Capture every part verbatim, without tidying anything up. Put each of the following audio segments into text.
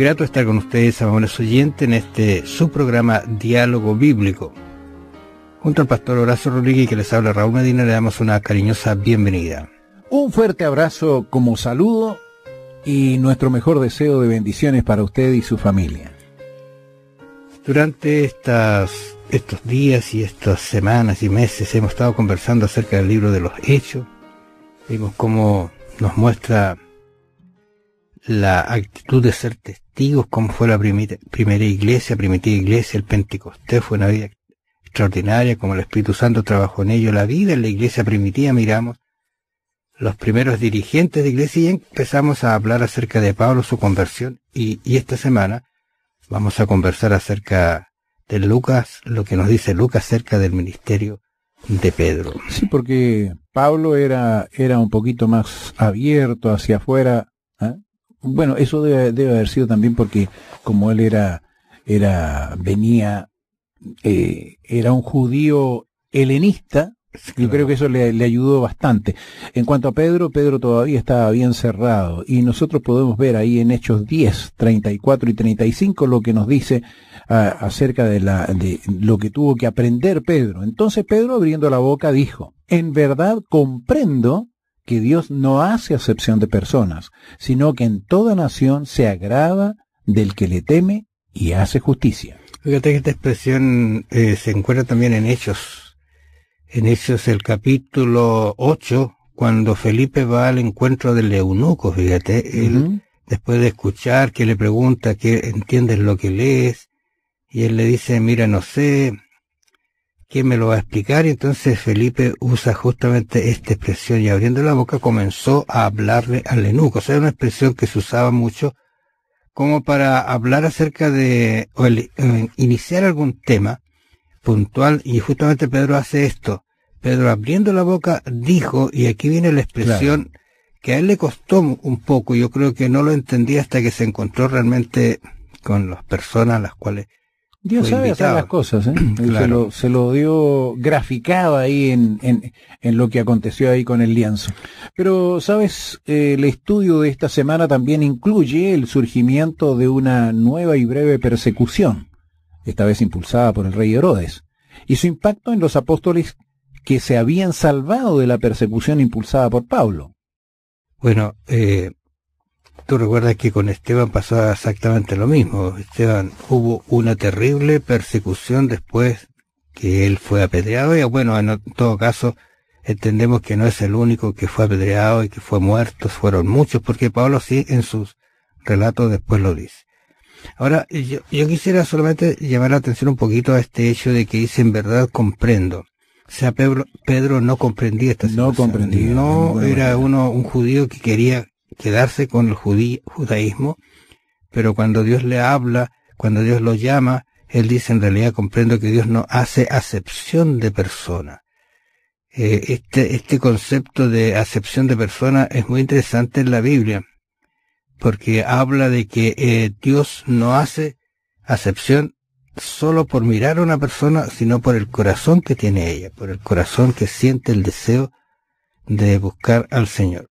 grato estar con ustedes, amables oyentes, en este su programa Diálogo Bíblico. Junto al pastor Horacio Rodríguez, que les habla Raúl Medina, le damos una cariñosa bienvenida. Un fuerte abrazo como saludo y nuestro mejor deseo de bendiciones para usted y su familia. Durante estas, estos días y estas semanas y meses hemos estado conversando acerca del libro de los Hechos. Vimos cómo nos muestra la actitud de ser testigos, cómo fue la primera, primera iglesia, primitiva iglesia, el Pentecostés, fue una vida extraordinaria, como el Espíritu Santo trabajó en ello. La vida en la iglesia primitiva, miramos los primeros dirigentes de iglesia y empezamos a hablar acerca de Pablo, su conversión, y, y esta semana vamos a conversar acerca de Lucas, lo que nos dice Lucas acerca del ministerio de Pedro. Sí, porque Pablo era, era un poquito más abierto hacia afuera, ¿eh? Bueno, eso debe, debe haber sido también porque como él era, era, venía, eh, era un judío helenista, claro. Yo creo que eso le, le ayudó bastante. En cuanto a Pedro, Pedro todavía estaba bien cerrado y nosotros podemos ver ahí en Hechos diez, treinta y cuatro y treinta y cinco lo que nos dice uh, acerca de, la, de lo que tuvo que aprender Pedro. Entonces Pedro, abriendo la boca, dijo: en verdad comprendo que Dios no hace acepción de personas, sino que en toda nación se agrada del que le teme y hace justicia. Fíjate que esta expresión eh, se encuentra también en Hechos, en Hechos el capítulo ocho, cuando Felipe va al encuentro del eunuco, fíjate, uh-huh. Él, después de escuchar que le pregunta que entiendes lo que lees, y él le dice, mira, no sé, ¿quién me lo va a explicar? Y entonces Felipe usa justamente esta expresión y abriendo la boca comenzó a hablarle al eunuco. O sea, una expresión que se usaba mucho como para hablar acerca de, o el, eh, iniciar algún tema puntual, y justamente Pedro hace esto. Pedro, abriendo la boca, dijo, y aquí viene la expresión claro. que a él le costó un poco, yo creo que no lo entendía hasta que se encontró realmente con las personas a las cuales Dios sabe invitado. hacer las cosas, ¿eh? Claro. Se lo, se lo dio graficado ahí en, en, en lo que aconteció ahí con el lienzo. Pero, ¿sabes? Eh, el estudio de esta semana también incluye el surgimiento de una nueva y breve persecución, esta vez impulsada por el rey Herodes, y su impacto en los apóstoles que se habían salvado de la persecución impulsada por Pablo. Bueno, eh... tú recuerdas que con Esteban pasó exactamente lo mismo. Esteban, hubo una terrible persecución después que él fue apedreado, y bueno, en todo caso, entendemos que no es el único que fue apedreado y que fue muerto, fueron muchos, porque Pablo sí en sus relatos después lo dice. Ahora, yo, yo quisiera solamente llamar la atención un poquito a este hecho de que dice, en verdad comprendo. O sea, Pedro, Pedro no comprendía esta situación. No comprendía. No era uno, un judío que quería quedarse con el judí, judaísmo, pero cuando Dios le habla, cuando Dios lo llama, él dice, en realidad comprendo que Dios no hace acepción de persona. Eh, este, este concepto de acepción de persona es muy interesante en la Biblia, porque habla de que eh, Dios no hace acepción solo por mirar a una persona, sino por el corazón que tiene ella, por el corazón que siente el deseo de buscar al Señor.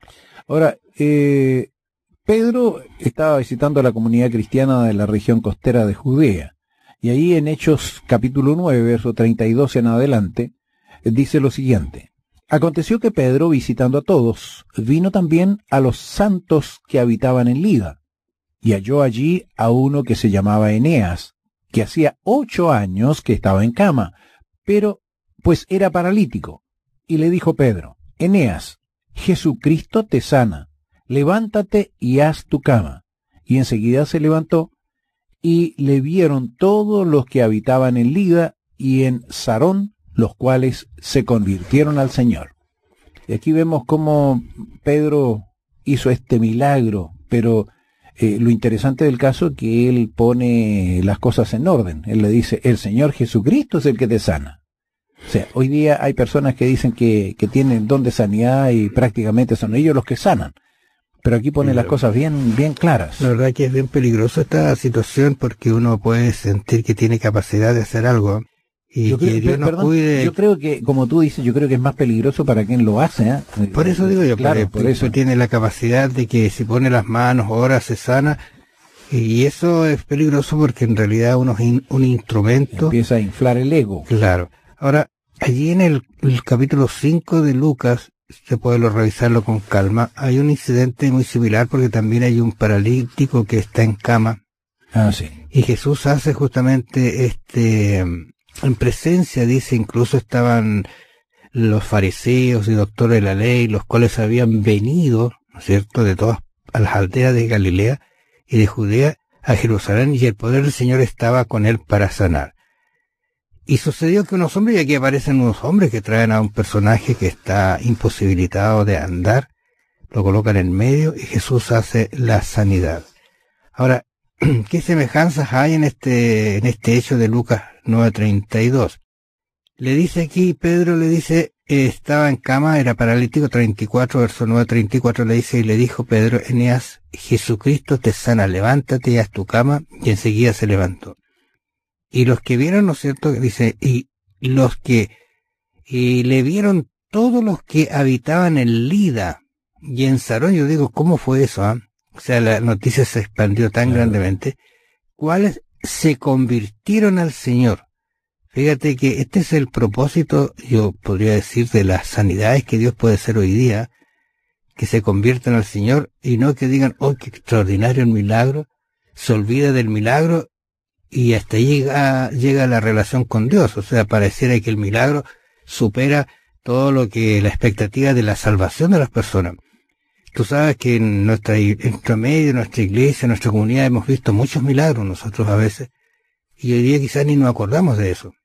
Ahora, eh, Pedro estaba visitando a la comunidad cristiana de la región costera de Judea, y ahí en Hechos capítulo nueve, verso treinta y dos en adelante, dice lo siguiente: aconteció que Pedro, visitando a todos, vino también a los santos que habitaban en Lida, y halló allí a uno que se llamaba Eneas, que hacía ocho años que estaba en cama, pero pues era paralítico. Y le dijo Pedro: Eneas, Jesucristo te sana, levántate y haz tu cama. Y enseguida se levantó, y le vieron todos los que habitaban en Lida y en Sarón, los cuales se convirtieron al Señor. Y aquí vemos cómo Pedro hizo este milagro, pero eh, lo interesante del caso es que él pone las cosas en orden. Él le dice, el Señor Jesucristo es el que te sana. O sea, hoy día hay personas que dicen que, que tienen don de sanidad y prácticamente son ellos los que sanan. Pero aquí pone las cosas bien, bien claras. La verdad que es bien peligroso esta situación porque uno puede sentir que tiene capacidad de hacer algo y yo que creo, Dios nos perdón, cuide. Yo creo que, como tú dices, yo creo que es más peligroso para quien lo hace, ¿eh? Por eso digo yo, claro, por, por por eso tiene la capacidad de que si pone las manos, ora, se sana, Y eso es peligroso porque en realidad uno es in, un instrumento. Empieza a inflar el ego. Claro. Ahora, allí en el, el capítulo cinco de Lucas, se puede lo, revisarlo con calma, hay un incidente muy similar porque también hay un paralítico que está en cama. Ah, sí. Y Jesús hace justamente este, en presencia, dice, incluso estaban los fariseos y doctores de la ley, los cuales habían venido, ¿no es cierto?, de todas las aldeas de Galilea y de Judea a Jerusalén, y el poder del Señor estaba con él para sanar. Y sucedió que unos hombres, y aquí aparecen unos hombres que traen a un personaje que está imposibilitado de andar, lo colocan en medio y Jesús hace la sanidad. Ahora, ¿qué semejanzas hay en este, en este hecho de Lucas nueve treinta y dos? Le dice aquí, Pedro le dice, eh, estaba en cama, era paralítico, treinta y cuatro, verso nueve treinta y cuatro le dice, y le dijo Pedro, Eneas, Jesucristo te sana, levántate y haz tu cama, y enseguida se levantó. Y los que vieron, ¿no es cierto?, dice, y los que y le vieron todos los que habitaban en Lida y en Sarón, yo digo, ¿cómo fue eso? ¿Eh? O sea, la noticia se expandió tan claro. grandemente, cuáles se convirtieron al Señor. Fíjate que este es el propósito, yo podría decir, de las sanidades que Dios puede hacer hoy día, que se conviertan al Señor y no que digan, oh, qué extraordinario el milagro, se olvida del milagro y hasta llega, llega la relación con Dios. O sea, pareciera que el milagro supera todo lo que la expectativa de la salvación de las personas. Tú sabes que en nuestra, en nuestro medio, en nuestra iglesia, en nuestra comunidad hemos visto muchos milagros nosotros a veces, y hoy día quizás ni nos acordamos de eso.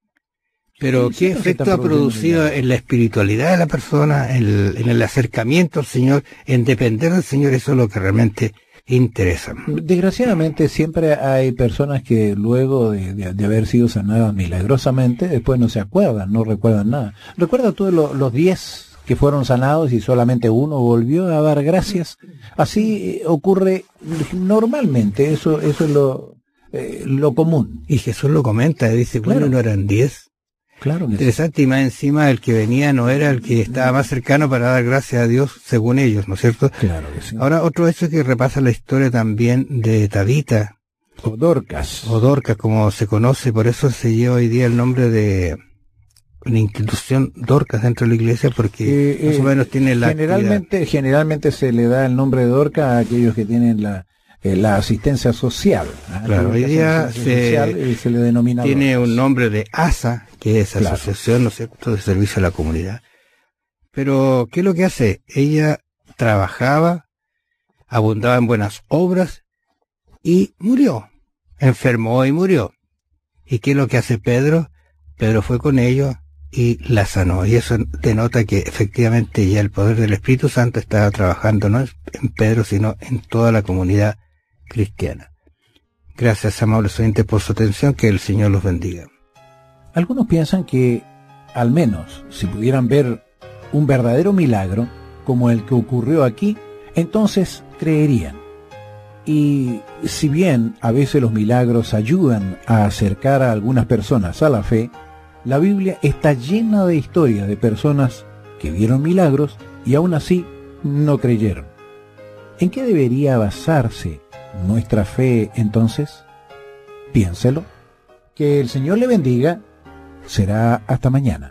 Pero sí, ¿qué sí, efecto ha producido en la espiritualidad de la persona, en, en el acercamiento al Señor, en depender del Señor? Eso es lo que realmente interesa. Desgraciadamente siempre hay personas que luego de, de, de haber sido sanadas milagrosamente, después no se acuerdan, no recuerdan nada. ¿Recuerda tú lo, los diez que fueron sanados y solamente uno volvió a dar gracias? Así ocurre normalmente, eso, eso es lo, eh, lo común. Y Jesús lo comenta, dice, bueno, claro. ¿No eran diez? Claro que interesante, sí. Y más encima el que venía no era el que estaba más cercano para dar gracias a Dios, según ellos, ¿no es cierto? Claro que sí. Ahora, otro hecho que repasa la historia también de Tabita. O Dorcas. O Dorcas, como se conoce, por eso se lleva hoy día el nombre de una institución Dorcas dentro de la iglesia, porque eh, más o menos tiene la generalmente actividad. Generalmente se le da el nombre de Dorcas a aquellos que tienen la Eh, la asistencia social. ¿eh? Claro, hoy día se, social, se le denomina tiene Dorcas. Un nombre de A S A, que es claro. Asociación, ¿no es cierto?, de Servicio a la Comunidad. Pero, ¿qué es lo que hace? Ella trabajaba, abundaba en buenas obras y murió. Enfermó y murió. ¿Y qué es lo que hace Pedro? Pedro fue con ellos y la sanó. Y eso denota que efectivamente ya el poder del Espíritu Santo estaba trabajando no en Pedro, sino en toda la comunidad cristiana. Gracias, amables oyentes, por su atención, que el Señor los bendiga. Algunos piensan que, al menos, si pudieran ver un verdadero milagro, como el que ocurrió aquí, entonces creerían. Y si bien a veces los milagros ayudan a acercar a algunas personas a la fe, la Biblia está llena de historias de personas que vieron milagros y aún así no creyeron. ¿En qué debería basarse nuestra fe entonces? Piénselo. Que el Señor le bendiga. Será hasta mañana.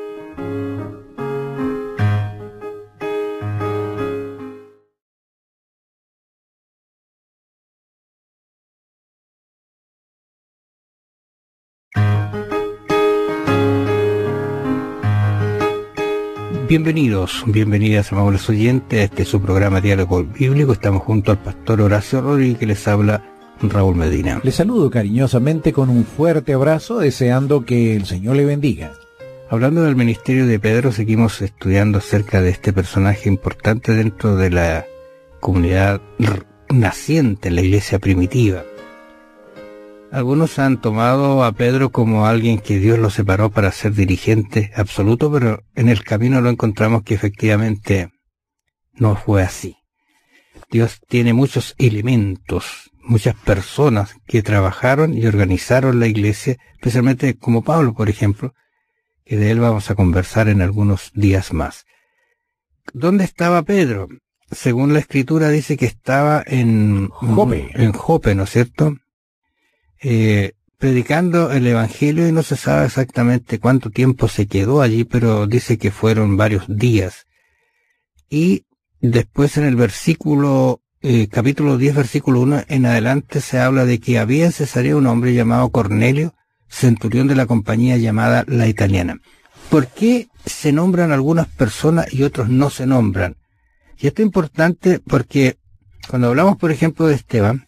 Bienvenidos, bienvenidas, amables oyentes, a este su programa Diálogo Bíblico. Estamos junto al pastor Horacio Rodríguez, que les habla Raúl Medina. Les saludo cariñosamente con un fuerte abrazo, deseando que el Señor le bendiga. Hablando del ministerio de Pedro, seguimos estudiando acerca de este personaje importante dentro de la comunidad naciente en la iglesia primitiva. Algunos han tomado a Pedro como alguien que Dios lo separó para ser dirigente absoluto, pero en el camino lo encontramos que efectivamente no fue así. Dios tiene muchos elementos, muchas personas que trabajaron y organizaron la iglesia, especialmente como Pablo, por ejemplo, que de él vamos a conversar en algunos días más. ¿Dónde estaba Pedro? según la escritura dice que estaba en Jope, en Jope, ¿no es cierto? Eh, predicando el evangelio, y no se sabe exactamente cuánto tiempo se quedó allí, pero dice que fueron varios días. Y después en el versículo, eh, capítulo diez, versículo uno en adelante, se habla de que había en Cesarea un hombre llamado Cornelio, centurión de la compañía llamada La Italiana. ¿Por qué se nombran algunas personas y otros no se nombran? Y esto es importante porque cuando hablamos, por ejemplo, de Esteban,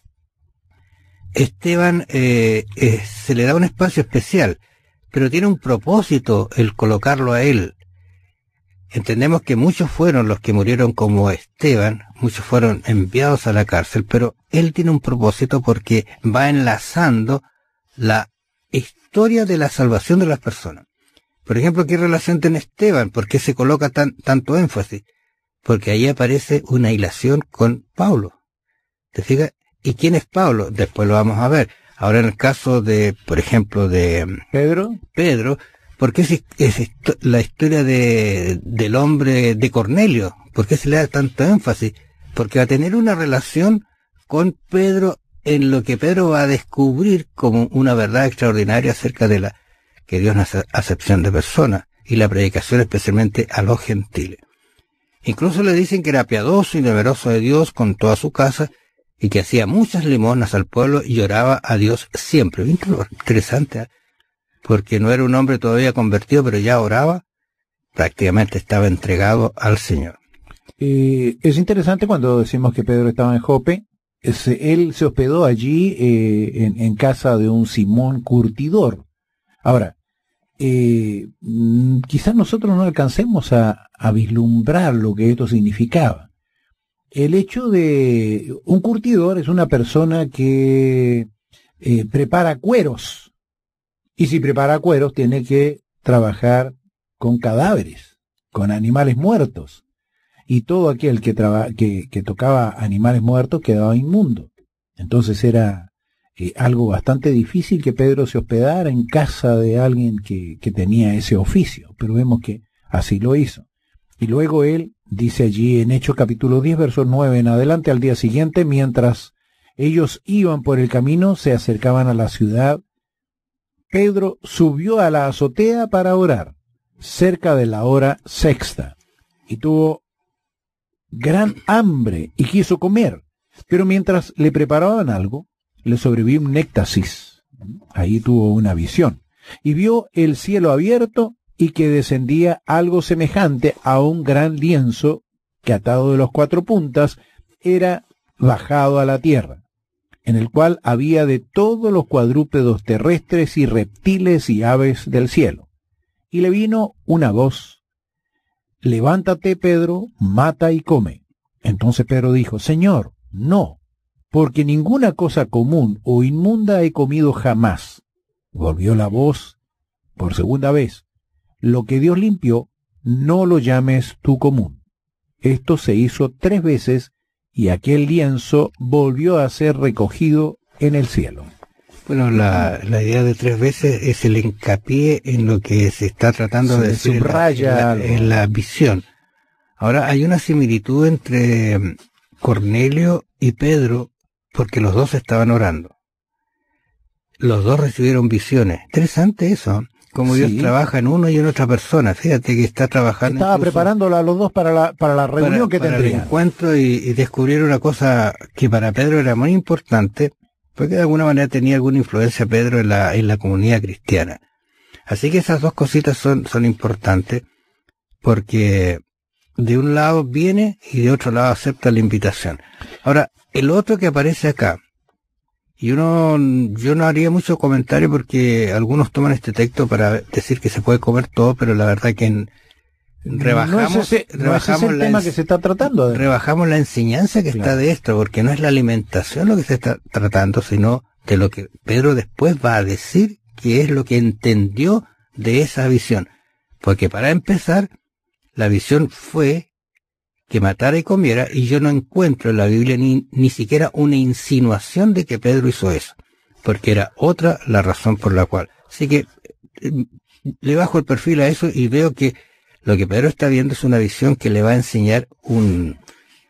Esteban eh, eh, se le da un espacio especial, pero tiene un propósito el colocarlo a él. Entendemos que muchos fueron los que murieron como Esteban, muchos fueron enviados a la cárcel, pero él tiene un propósito porque va enlazando la historia de la salvación de las personas. Por ejemplo, ¿qué relación tiene Esteban? ¿Por qué se coloca tan, tanto énfasis? Porque ahí aparece una hilación con Pablo. ¿Te fijas? ¿Y quién es Pablo? Después lo vamos a ver. Ahora en el caso de, por ejemplo, de Pedro, Pedro, ¿por qué es, es la historia de, del hombre de Cornelio? ¿Por qué se le da tanto énfasis? Porque va a tener una relación con Pedro en lo que Pedro va a descubrir como una verdad extraordinaria acerca de la que Dios no hace acepción de personas y la predicación especialmente a los gentiles. Incluso le dicen que era piadoso y temeroso de Dios con toda su casa, y que hacía muchas limosnas al pueblo y oraba a Dios siempre. Interesante, ¿eh? Porque no era un hombre todavía convertido, pero ya oraba, prácticamente estaba entregado al Señor. Eh, es interesante cuando decimos que Pedro estaba en Jope, es, él se hospedó allí eh, en, en casa de un Simón curtidor. Ahora, eh, quizás nosotros no alcancemos a, a vislumbrar lo que esto significaba. El hecho de un curtidor es una persona que eh, prepara cueros, y si prepara cueros tiene que trabajar con cadáveres, con animales muertos, y todo aquel que, traba, que, que tocaba animales muertos quedaba inmundo. Entonces era eh, algo bastante difícil que Pedro se hospedara en casa de alguien que, que tenía ese oficio, pero vemos que así lo hizo. Y luego él dice allí en Hechos capítulo diez, versos nueve en adelante, al día siguiente, mientras ellos iban por el camino, se acercaban a la ciudad, Pedro subió a la azotea para orar, cerca de la hora sexta, y tuvo gran hambre y quiso comer, pero mientras le preparaban algo, le sobrevino un éxtasis. Ahí tuvo una visión, y vio el cielo abierto, y que descendía algo semejante a un gran lienzo que, atado de los cuatro puntas, era bajado a la tierra, en el cual había de todos los cuadrúpedos terrestres y reptiles y aves del cielo. Y le vino una voz: levántate, Pedro, mata y come. Entonces Pedro dijo: Señor, no, porque ninguna cosa común o inmunda he comido jamás. Volvió la voz por segunda vez: lo que Dios limpió, no lo llames tú común. Esto se hizo tres veces, y aquel lienzo volvió a ser recogido en el cielo. Bueno, la, la idea de tres veces es el hincapié en lo que se está tratando se de decir subraya en la, en, la, en la visión. Ahora, hay una similitud entre Cornelio y Pedro, porque los dos estaban orando. Los dos recibieron visiones. Interesante eso, como sí. Dios trabaja en uno y en otra persona. Fíjate que está trabajando. Estaba preparándola a los dos para la, para la reunión para, que para tendrían. el encuentro y, y descubrieron una cosa que para Pedro era muy importante, porque de alguna manera tenía alguna influencia Pedro en la, en la comunidad cristiana. Así que esas dos cositas son, son importantes, porque de un lado viene y de otro lado acepta la invitación. Ahora, el otro que aparece acá, y uno, yo no haría mucho comentario porque algunos toman este texto para decir que se puede comer todo, pero la verdad que en, rebajamos, no es ese, rebajamos no es ese el la, tema que se está tratando. De... Rebajamos la enseñanza que claro. está de esto, porque no es la alimentación lo que se está tratando, sino de lo que Pedro después va a decir que es lo que entendió de esa visión. Porque para empezar, la visión fue que matara y comiera, y yo no encuentro en la Biblia ni, ni siquiera una insinuación de que Pedro hizo eso, porque era otra la razón por la cual. Así que eh, le bajo el perfil a eso y veo que lo que Pedro está viendo es una visión que le va a enseñar un,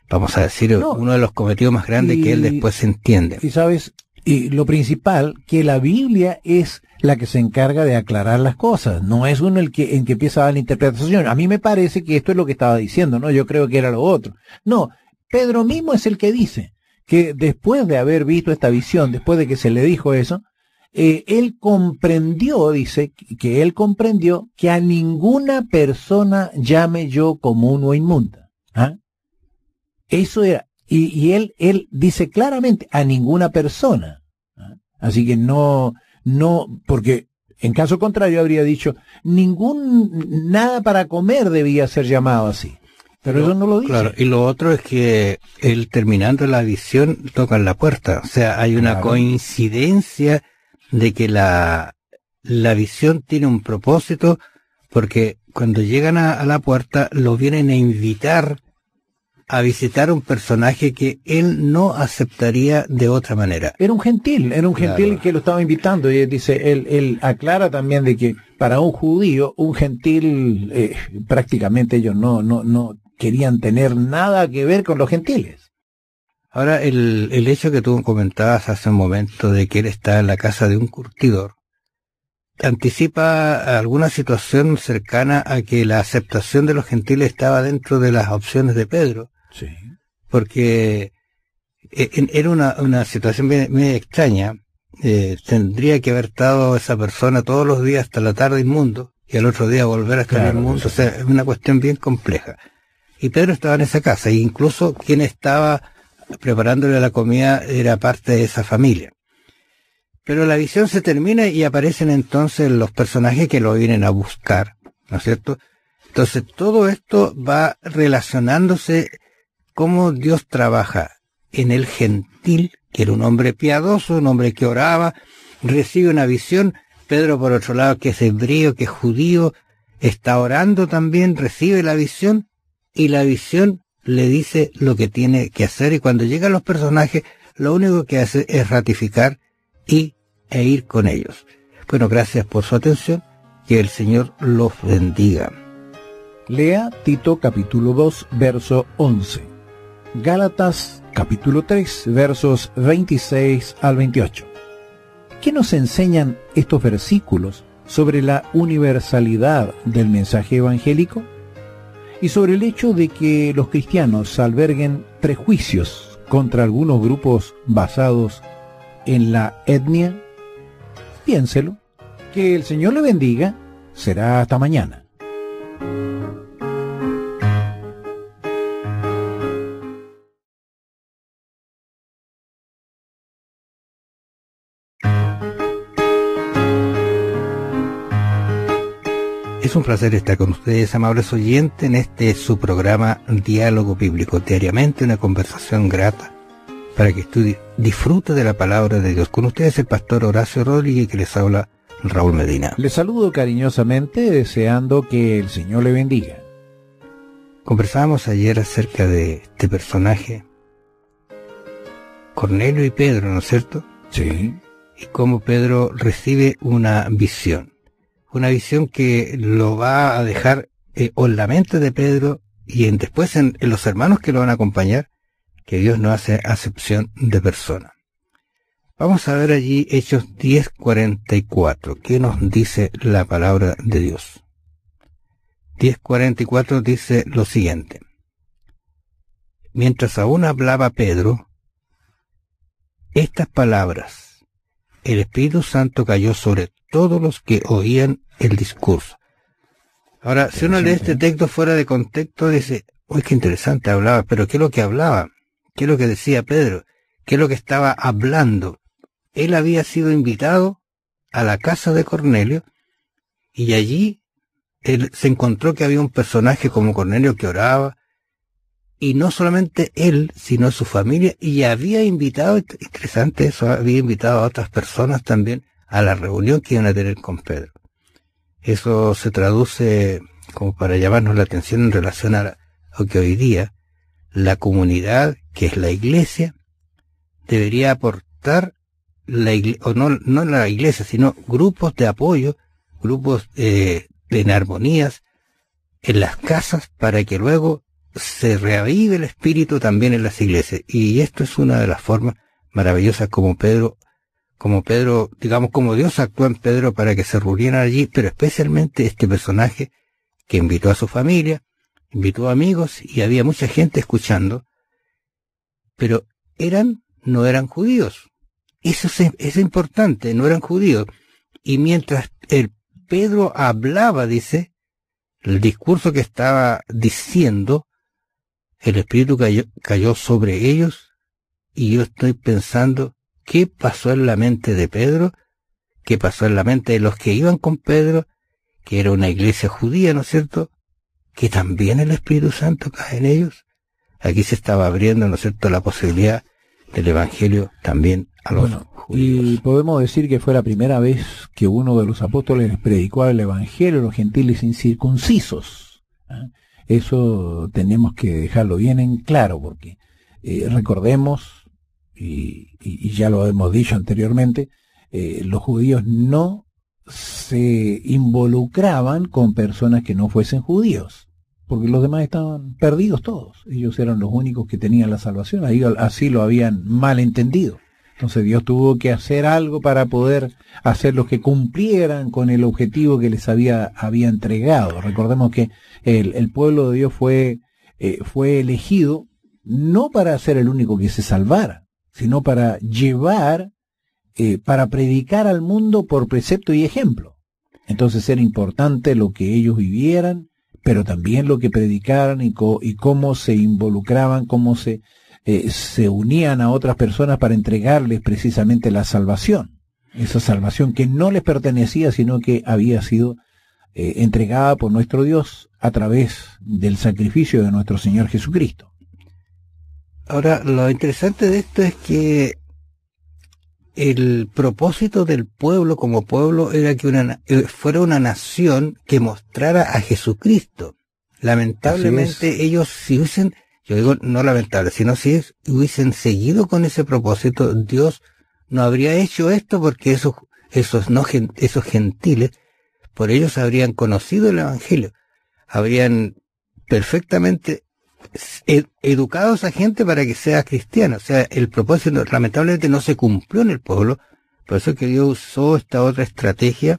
vamos a decir, no, uno de los cometidos más grandes y, que él después entiende. Y sabes, y lo principal, que la Biblia es la que se encarga de aclarar las cosas, no es uno el que, en que empieza a dar la interpretación. A mí me parece que esto es lo que estaba diciendo, ¿no? Yo creo que era lo otro. No, Pedro mismo es el que dice que después de haber visto esta visión, después de que se le dijo eso, eh, él comprendió, dice, que él comprendió que a ninguna persona llame yo común o inmunda. ¿Ah? Eso era, y, y él, él dice claramente, a ninguna persona. ¿Ah? Así que no, no, porque en caso contrario habría dicho, ningún, nada para comer debía ser llamado así. Pero eso no lo dice. Claro, y lo otro es que él terminando la visión toca en la puerta. O sea, hay una claro. coincidencia de que la, la visión tiene un propósito, porque cuando llegan a, a la puerta lo vienen a invitar a visitar un personaje que él no aceptaría de otra manera. Era un gentil, era un gentil claro. que lo estaba invitando, y él dice, él, él aclara también de que para un judío, un gentil, eh, prácticamente ellos no, no, no querían tener nada que ver con los gentiles. Ahora, el, el hecho que tú comentabas hace un momento de que él está en la casa de un curtidor, anticipa alguna situación cercana a que la aceptación de los gentiles estaba dentro de las opciones de Pedro. Sí. Porque era una, una situación bien, bien extraña. Eh, tendría que haber estado esa persona todos los días hasta la tarde inmundo, y al otro día volver a estar claro, inmundo. O sea, es una cuestión bien compleja. Y Pedro estaba en esa casa, e incluso quien estaba preparándole la comida era parte de esa familia. Pero la visión se termina y aparecen entonces los personajes que lo vienen a buscar, ¿no es cierto? Entonces todo esto va relacionándose cómo Dios trabaja en el gentil, que era un hombre piadoso, un hombre que oraba, recibe una visión. Pedro, por otro lado, que es hebreo, que es judío, está orando también, recibe la visión, y la visión le dice lo que tiene que hacer, y cuando llegan los personajes, lo único que hace es ratificar y e ir con ellos. Bueno, gracias por su atención, que el Señor los bendiga. Lea Tito capítulo dos, verso once. Gálatas capítulo tres, versos veintiséis al veintiocho. ¿Qué nos enseñan estos versículos sobre la universalidad del mensaje evangélico? Y sobre el hecho de que los cristianos alberguen prejuicios contra algunos grupos basados en la etnia. Piénselo. Que el Señor le bendiga. Será hasta mañana. Es un placer estar con ustedes, amables oyentes, en este su programa Diálogo Bíblico. Diariamente una conversación grata para que tú disfrutes de la palabra de Dios. Con ustedes el pastor Horacio Rodríguez, que les habla Raúl Medina. Les saludo cariñosamente, deseando que el Señor le bendiga. Conversábamos ayer acerca de este personaje, Cornelio y Pedro, ¿no es cierto? Sí. Y cómo Pedro recibe una visión. Una visión que lo va a dejar eh, en la mente de Pedro y en, después en, en los hermanos que lo van a acompañar, que Dios no hace acepción de persona. Vamos a ver allí Hechos diez cuarenta y cuatro. ¿Qué nos dice la palabra de Dios? diez cuarenta y cuatro dice lo siguiente. Mientras aún hablaba Pedro estas palabras, el Espíritu Santo cayó sobre todos los que oían el discurso. Ahora, si uno lee este texto fuera de contexto, dice, uy, qué interesante hablaba, pero ¿qué es lo que hablaba? ¿Qué es lo que decía Pedro? ¿Qué es lo que estaba hablando? Él había sido invitado a la casa de Cornelio, y allí él se encontró que había un personaje como Cornelio que oraba, y no solamente él, sino su familia, y había invitado, interesante eso, había invitado a otras personas también a la reunión que iban a tener con Pedro. Eso se traduce como para llamarnos la atención en relación a lo que hoy día la comunidad, que es la iglesia, debería aportar, la iglesia, o no, no la iglesia, sino grupos de apoyo, grupos eh, en armonías en las casas, para que luego se reavive el espíritu también en las iglesias. Y esto es una de las formas maravillosas como Pedro, como Pedro, digamos, como Dios actuó en Pedro para que se reunieran allí, pero especialmente este personaje que invitó a su familia, invitó a amigos y había mucha gente escuchando, pero eran, no eran judíos. Eso es, es importante, no eran judíos. Y mientras el Pedro hablaba, dice, el discurso que estaba diciendo, el Espíritu cayó, cayó sobre ellos, y yo estoy pensando, ¿qué pasó en la mente de Pedro? ¿Qué pasó en la mente de los que iban con Pedro? Que era una iglesia judía, ¿no es cierto? Que también el Espíritu Santo cae en ellos. Aquí se estaba abriendo, ¿no es cierto?, la posibilidad del Evangelio también a los bueno, judíos. Y podemos decir que fue la primera vez que uno de los apóstoles les predicó el Evangelio a los gentiles incircuncisos. ¿eh? Eso tenemos que dejarlo bien en claro, porque eh, recordemos, y, y, y ya lo hemos dicho anteriormente, eh, los judíos no se involucraban con personas que no fuesen judíos, porque los demás estaban perdidos todos. Ellos eran los únicos que tenían la salvación, ahí así lo habían mal entendido. Entonces Dios tuvo que hacer algo para poder hacerlos que cumplieran con el objetivo que les había, había entregado. Recordemos que el, el pueblo de Dios fue, eh, fue elegido no para ser el único que se salvara, sino para llevar, eh, para predicar al mundo por precepto y ejemplo. Entonces era importante lo que ellos vivieran, pero también lo que predicaran y, co y cómo se involucraban, cómo se, eh, se unían a otras personas para entregarles precisamente la salvación. Esa salvación que no les pertenecía, sino que había sido eh, entregada por nuestro Dios a través del sacrificio de nuestro Señor Jesucristo. Ahora, lo interesante de esto es que el propósito del pueblo como pueblo era que una, fuera una nación que mostrara a Jesucristo. Lamentablemente ellos, si hubiesen, yo digo no lamentable, sino si es, hubiesen seguido con ese propósito, Dios no habría hecho esto, porque esos, esos, no, esos gentiles, por ellos habrían conocido el Evangelio, habrían perfectamente ed educado a esa gente para que sea cristiana. O sea, el propósito lamentablemente no se cumplió en el pueblo, por eso es que Dios usó esta otra estrategia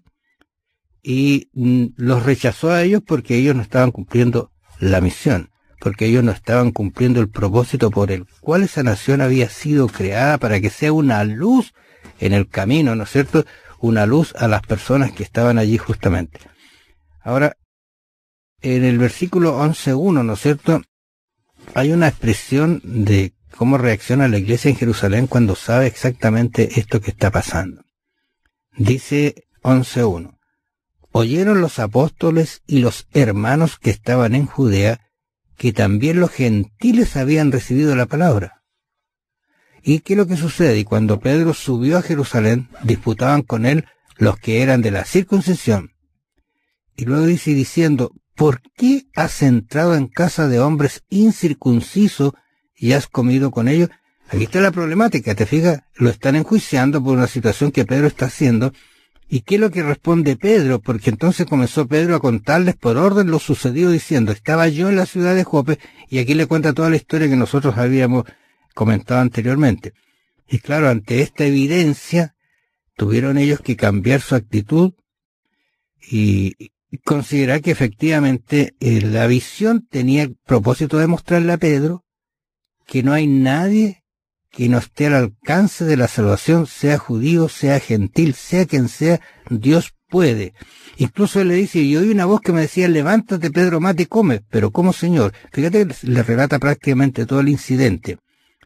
y mm, los rechazó a ellos porque ellos no estaban cumpliendo la misión, porque ellos no estaban cumpliendo el propósito por el cual esa nación había sido creada, para que sea una luz en el camino, ¿no es cierto?, una luz a las personas que estaban allí justamente. Ahora, en el versículo once uno, ¿no es cierto?, hay una expresión de cómo reacciona la iglesia en Jerusalén cuando sabe exactamente esto que está pasando. Dice once uno, oyeron los apóstoles y los hermanos que estaban en Judea que también los gentiles habían recibido la palabra. ¿Y qué es lo que sucede? Y cuando Pedro subió a Jerusalén, disputaban con él los que eran de la circuncisión. Y luego dice diciendo, ¿por qué has entrado en casa de hombres incircuncisos y has comido con ellos? Aquí está la problemática, ¿te fijas? Lo están enjuiciando por una situación que Pedro está haciendo. ¿Y qué es lo que responde Pedro? Porque entonces comenzó Pedro a contarles por orden lo sucedido, diciendo, estaba yo en la ciudad de Jope, y aquí le cuenta toda la historia que nosotros habíamos comentado anteriormente. Y claro, ante esta evidencia, tuvieron ellos que cambiar su actitud y considerar que efectivamente eh, la visión tenía el propósito de mostrarle a Pedro que no hay nadie que no esté al alcance de la salvación, sea judío, sea gentil, sea quien sea, Dios puede. Incluso él le dice, y oí una voz que me decía, levántate Pedro, mate y come. Pero ¿cómo, Señor? Fíjate que le relata prácticamente todo el incidente.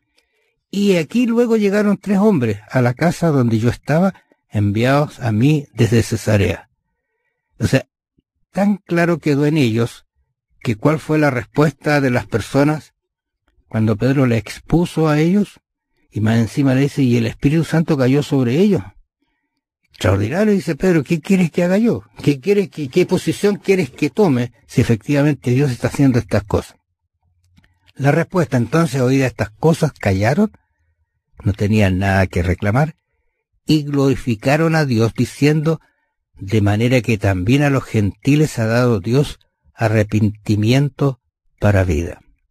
Y aquí luego llegaron tres hombres a la casa donde yo estaba, enviados a mí desde Cesarea. O sea, tan claro quedó en ellos que cuál fue la respuesta de las personas cuando Pedro le expuso a ellos, y más encima le dice, y el Espíritu Santo cayó sobre ellos. Extraordinario, dice Pedro, ¿qué quieres que haga yo? ¿Qué quieres que, qué posición quieres que tome si efectivamente Dios está haciendo estas cosas? La respuesta entonces, oídas estas cosas, callaron, no tenían nada que reclamar, y glorificaron a Dios diciendo, de manera que también a los gentiles ha dado Dios arrepentimiento para vida.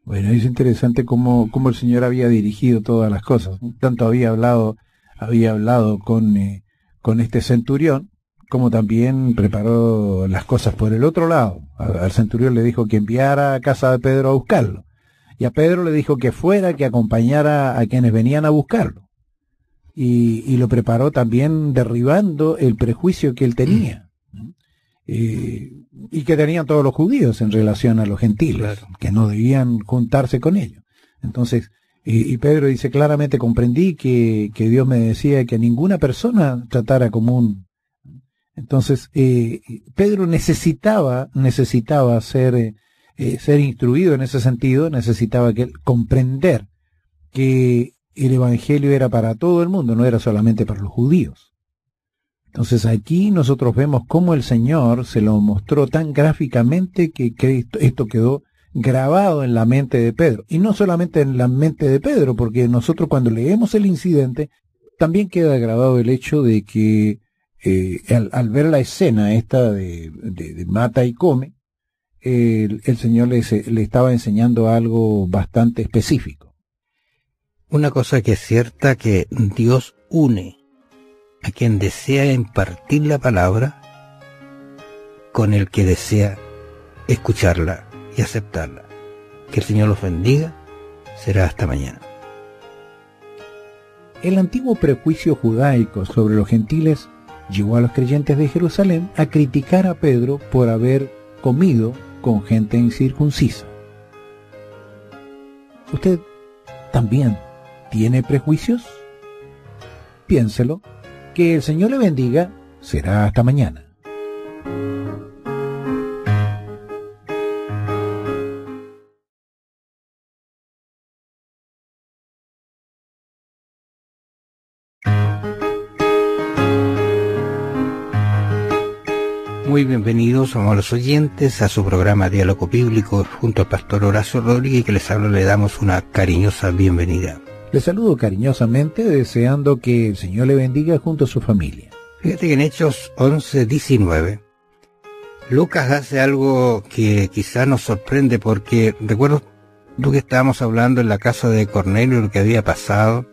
Bueno, es interesante cómo, cómo el Señor había dirigido todas las cosas. Tanto había hablado, había hablado con, eh, con este centurión, como también preparó las cosas por el otro lado. Al centurión le dijo que enviara a casa de Pedro a buscarlo. Y a Pedro le dijo que fuera, que acompañara a quienes venían a buscarlo. Y, y lo preparó también derribando el prejuicio que él tenía. Eh, y que tenían todos los judíos en relación a los gentiles, claro, que no debían juntarse con ellos. Entonces, y, y Pedro dice, claramente comprendí que, que Dios me decía que a ninguna persona tratara como un... Entonces, eh, Pedro necesitaba, necesitaba ser, eh, ser instruido en ese sentido, necesitaba que comprender que el evangelio era para todo el mundo, no era solamente para los judíos. Entonces aquí nosotros vemos cómo el Señor se lo mostró tan gráficamente que, que esto, esto quedó grabado en la mente de Pedro. Y no solamente en la mente de Pedro, porque nosotros cuando leemos el incidente, también queda grabado el hecho de que eh, al, al ver la escena esta de, de, de mata y come, el, el Señor le, le estaba enseñando algo bastante específico. Una cosa que es cierta, que Dios une a quien desea impartir la palabra con el que desea escucharla y aceptarla. Que el Señor los bendiga. Será hasta mañana. El antiguo prejuicio judaico sobre los gentiles llevó a los creyentes de Jerusalén a criticar a Pedro por haber comido con gente incircuncisa. ¿Usted también tiene prejuicios? Piénselo. Que el Señor le bendiga. Será hasta mañana. Muy bienvenidos, amables oyentes, a su programa Diálogo Bíblico junto al pastor Horacio Rodríguez, que les habla, le damos una cariñosa bienvenida. Les saludo cariñosamente, deseando que el Señor le bendiga junto a su familia. Fíjate que en Hechos once diecinueve, Lucas hace algo que quizás nos sorprende, porque recuerdo tú que estábamos hablando en la casa de Cornelio lo que había pasado,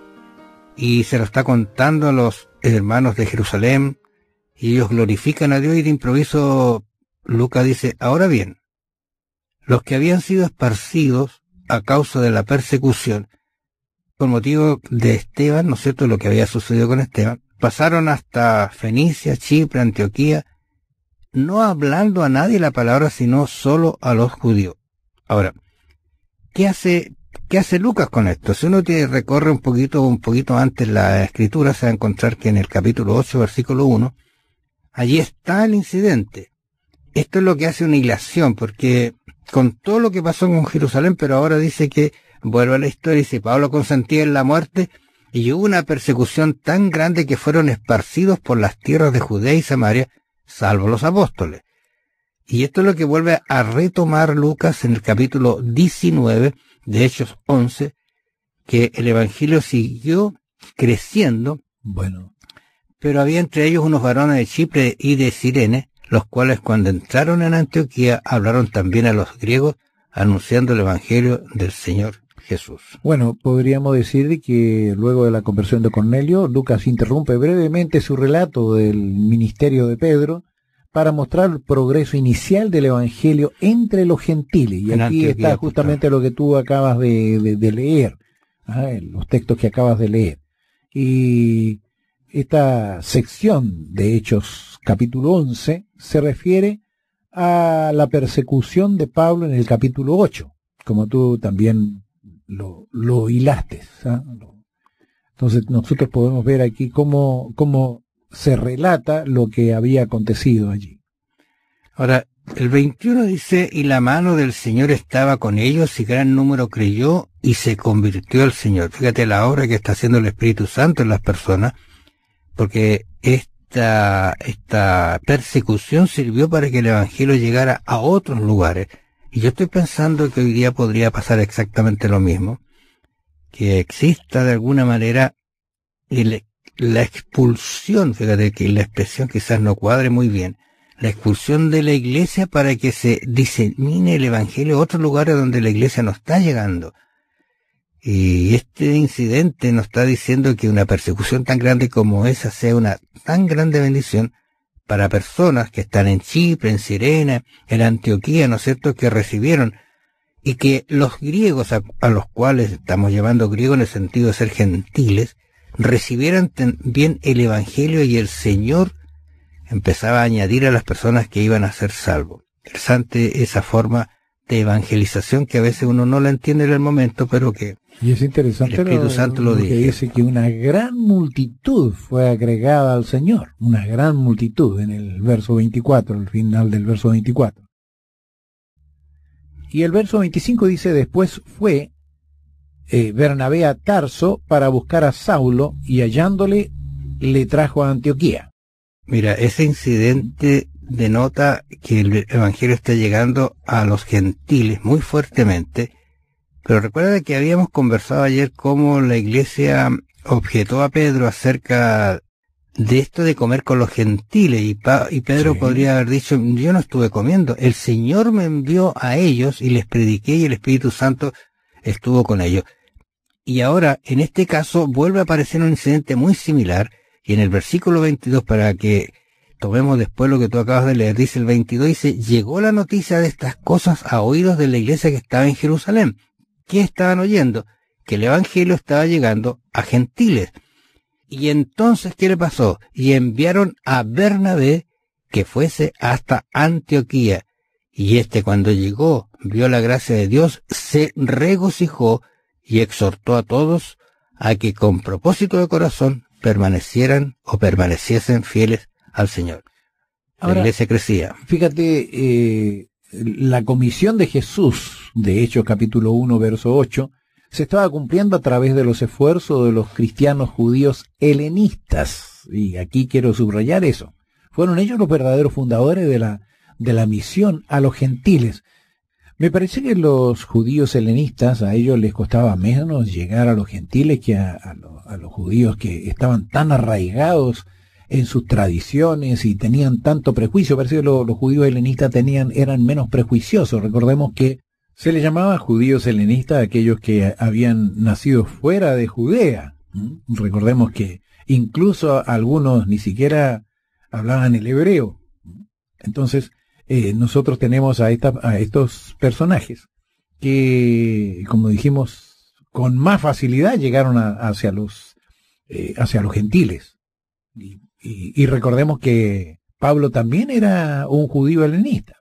y se lo está contando a los hermanos de Jerusalén, y ellos glorifican a Dios, y de improviso Lucas dice, ahora bien, los que habían sido esparcidos a causa de la persecución, con motivo de Esteban, ¿no es cierto?, lo que había sucedido con Esteban, pasaron hasta Fenicia, Chipre, Antioquía, no hablando a nadie la palabra, sino solo a los judíos. Ahora, ¿qué hace, qué hace Lucas con esto? Si uno te recorre un poquito, un poquito antes la escritura, se va a encontrar que en el capítulo ocho, versículo uno, allí está el incidente. Esto es lo que hace una hilación, porque con todo lo que pasó con Jerusalén, pero ahora dice que, vuelve a la historia, dice, Pablo consentía en la muerte, y hubo una persecución tan grande que fueron esparcidos por las tierras de Judea y Samaria, salvo los apóstoles. Y esto es lo que vuelve a retomar Lucas en el capítulo diecinueve de Hechos once, que el evangelio siguió creciendo. Bueno. Pero había entre ellos unos varones de Chipre y de Cirene, los cuales cuando entraron en Antioquía hablaron también a los griegos, anunciando el evangelio del Señor Jesús. Bueno, podríamos decir que luego de la conversión de Cornelio, Lucas interrumpe brevemente su relato del ministerio de Pedro para mostrar el progreso inicial del evangelio entre los gentiles. Y en aquí Antioquía, está justamente lo que tú acabas de, de, de leer, ¿eh? Los textos que acabas de leer. Y esta sección de Hechos capítulo once se refiere a la persecución de Pablo en el capítulo ocho, como tú también lo, lo hilaste, ¿eh? Entonces nosotros podemos ver aquí cómo, cómo se relata lo que había acontecido allí. Ahora, el veintiuno dice, y la mano del Señor estaba con ellos, y gran número creyó, y se convirtió al Señor. Fíjate la obra que está haciendo el Espíritu Santo en las personas, porque esta, esta persecución sirvió para que el Evangelio llegara a otros lugares. Y yo estoy pensando que hoy día podría pasar exactamente lo mismo, que exista de alguna manera el, la expulsión, fíjate que la expresión quizás no cuadre muy bien, la expulsión de la iglesia para que se disemine el evangelio a otros lugares donde la iglesia no está llegando. Y este incidente nos está diciendo que una persecución tan grande como esa sea una tan grande bendición para personas que están en Chipre, en Cirene, en Antioquía, ¿no es cierto?, que recibieron, y que los griegos, a, a los cuales estamos llamando griegos en el sentido de ser gentiles, recibieran también el evangelio, y el Señor empezaba a añadir a las personas que iban a ser salvos. Interesante esa forma de evangelización que a veces uno no la entiende en el momento, pero que y es interesante el Espíritu lo, Santo lo, lo dice. Que dice que una gran multitud fue agregada al Señor, una gran multitud en el verso veinticuatro, el final del verso veinticuatro. Y el verso veinticinco dice: después fue eh, Bernabé a Tarso para buscar a Saulo, y hallándole le trajo a Antioquía. Mira, ese incidente denota que el evangelio está llegando a los gentiles muy fuertemente, pero recuerda que habíamos conversado ayer cómo la iglesia objetó a Pedro acerca de esto de comer con los gentiles, y, pa y Pedro sí. podría haber dicho: yo no estuve comiendo, el Señor me envió a ellos y les prediqué, y el Espíritu Santo estuvo con ellos. Y ahora, en este caso, vuelve a aparecer un incidente muy similar, y en el versículo veintidós, para que tomemos después lo que tú acabas de leer, dice el veintidós, dice: llegó la noticia de estas cosas a oídos de la iglesia que estaba en Jerusalén. ¿Qué estaban oyendo? Que el evangelio estaba llegando a gentiles. Y entonces, ¿qué le pasó? Y enviaron a Bernabé que fuese hasta Antioquía. Y este, cuando llegó, vio la gracia de Dios, se regocijó y exhortó a todos a que con propósito de corazón permanecieran o permaneciesen fieles al Señor. Ahora, la iglesia crecía. Fíjate, eh, la comisión de Jesús, de Hechos capítulo uno, verso ocho, se estaba cumpliendo a través de los esfuerzos de los cristianos judíos helenistas. Y aquí quiero subrayar eso. Fueron ellos los verdaderos fundadores de la, de la misión a los gentiles. Me parece que los judíos helenistas, a ellos les costaba menos llegar a los gentiles que a, a, lo, a los judíos que estaban tan arraigados en sus tradiciones y tenían tanto prejuicio. Parece que lo, los judíos helenistas tenían, eran menos prejuiciosos. Recordemos que se les llamaba judíos helenistas a aquellos que habían nacido fuera de Judea. ¿Mm? Recordemos que incluso algunos ni siquiera hablaban el hebreo. Entonces, eh, nosotros tenemos a, esta, a estos personajes que, como dijimos, con más facilidad llegaron a, hacia los eh, hacia los gentiles. Y, y, y recordemos que Pablo también era un judío helenista.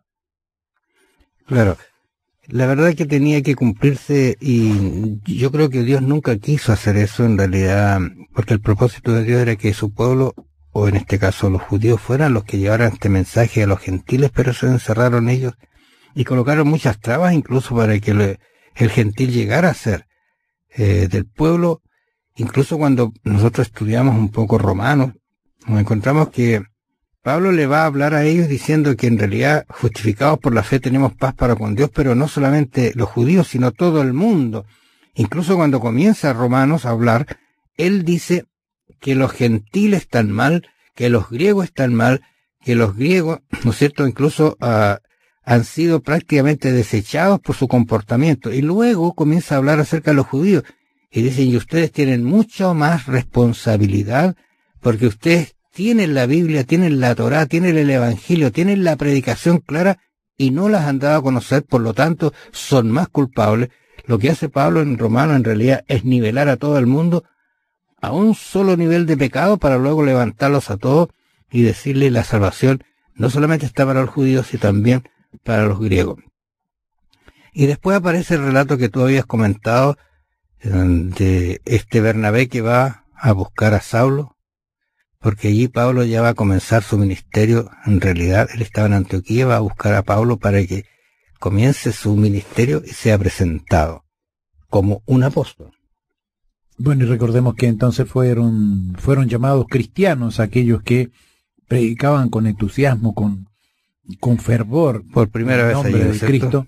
Claro. La verdad es que tenía que cumplirse, y yo creo que Dios nunca quiso hacer eso en realidad, porque el propósito de Dios era que su pueblo, o en este caso los judíos, fueran los que llevaran este mensaje a los gentiles, pero se encerraron ellos y colocaron muchas trabas incluso para que le, el gentil llegara a ser eh, del pueblo. Incluso cuando nosotros estudiamos un poco Romanos, nos encontramos que Pablo le va a hablar a ellos diciendo que en realidad, justificados por la fe, tenemos paz para con Dios, pero no solamente los judíos, sino todo el mundo. Incluso cuando comienza Romanos a hablar, él dice que los gentiles están mal, que los griegos están mal, que los griegos, ¿no es cierto?, incluso uh, han sido prácticamente desechados por su comportamiento. Y luego comienza a hablar acerca de los judíos. Y dicen: y ustedes tienen mucho más responsabilidad, porque ustedes tienen la Biblia, tienen la Torá, tienen el Evangelio, tienen la predicación clara y no las han dado a conocer, por lo tanto son más culpables. Lo que hace Pablo en Romanos en realidad es nivelar a todo el mundo a un solo nivel de pecado para luego levantarlos a todos y decirle: la salvación no solamente está para los judíos, sino también para los griegos. Y después aparece el relato que tú habías comentado de este Bernabé que va a buscar a Saulo, porque allí Pablo ya va a comenzar su ministerio. En realidad él estaba en Antioquía, va a buscar a Pablo para que comience su ministerio y sea presentado como un apóstol. Bueno, y recordemos que entonces fueron fueron llamados cristianos aquellos que predicaban con entusiasmo, con, con fervor, por primera vez allí, de Cristo.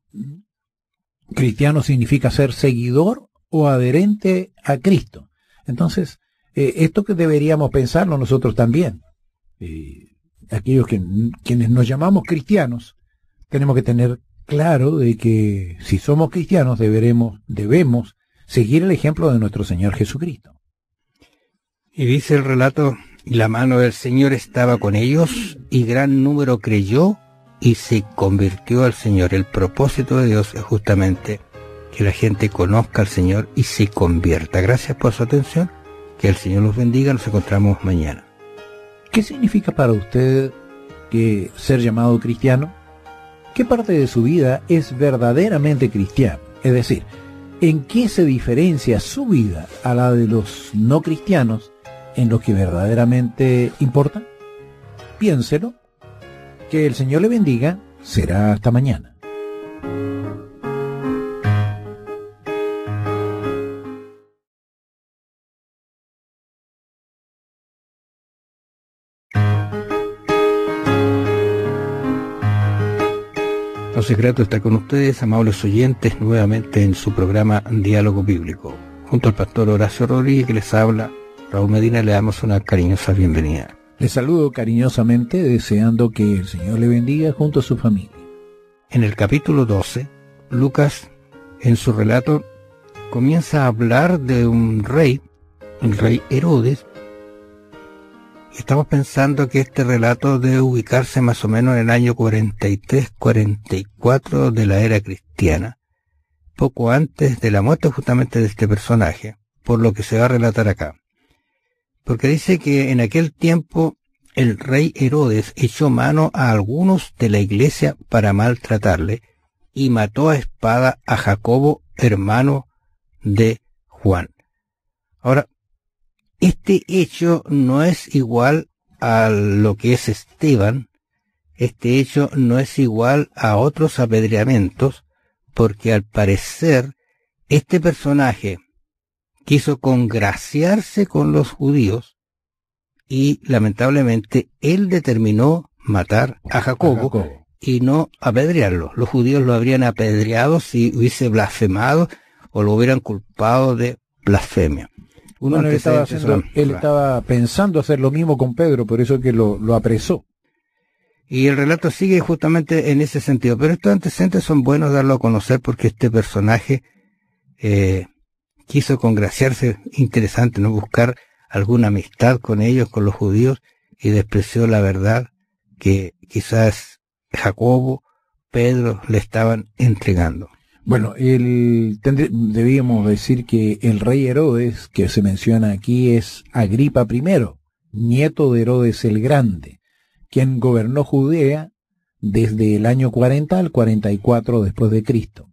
Cristiano significa ser seguidor o adherente a Cristo. Entonces, Eh, esto que deberíamos pensarlo nosotros también. Eh, aquellos que, quienes nos llamamos cristianos, tenemos que tener claro de que si somos cristianos deberemos, debemos seguir el ejemplo de nuestro Señor Jesucristo. Y dice el relato, y la mano del Señor estaba con ellos, y gran número creyó y se convirtió al Señor. El propósito de Dios es justamente que la gente conozca al Señor y se convierta. Gracias por su atención, que el Señor los bendiga, nos encontramos mañana. ¿Qué significa para usted que ser llamado cristiano? ¿Qué parte de su vida es verdaderamente cristiano? Es decir, ¿en qué se diferencia su vida a la de los no cristianos en lo que verdaderamente importa? Piénselo. Que el Señor le bendiga. Será hasta mañana. José Grato está con ustedes, amables oyentes, nuevamente en su programa Diálogo Bíblico. Junto al pastor Horacio Rodríguez, que les habla, Raúl Medina, le damos una cariñosa bienvenida. Les saludo cariñosamente, deseando que el Señor le bendiga junto a su familia. En el capítulo doce, Lucas, en su relato, comienza a hablar de un rey, el rey Herodes. Estamos pensando que este relato debe ubicarse más o menos en el año cuarenta y tres cuarenta y cuatro de la era cristiana, poco antes de la muerte justamente de este personaje, por lo que se va a relatar acá. Porque dice que en aquel tiempo el rey Herodes echó mano a algunos de la iglesia para maltratarle y mató a espada a Jacobo, hermano de Juan. Ahora, este hecho no es igual a lo que es Esteban, este hecho no es igual a otros apedreamientos, porque al parecer este personaje quiso congraciarse con los judíos y lamentablemente él determinó matar a Jacobo, a Jacobo y no apedrearlo. Los judíos lo habrían apedreado si hubiese blasfemado o lo hubieran culpado de blasfemia. Uno bueno, él, estaba haciendo, él estaba pensando hacer lo mismo con Pedro, por eso que lo, lo apresó. Y el relato sigue justamente en ese sentido, pero estos antecedentes son buenos darlo a conocer porque este personaje eh, quiso congraciarse, interesante, no buscar alguna amistad con ellos, con los judíos, y despreció la verdad que quizás Jacobo, Pedro le estaban entregando. Bueno, el, tendré, debíamos decir que el rey Herodes, que se menciona aquí, es Agripa primero, nieto de Herodes el Grande, quien gobernó Judea desde el año cuarenta al cuarenta y cuatro después de Cristo.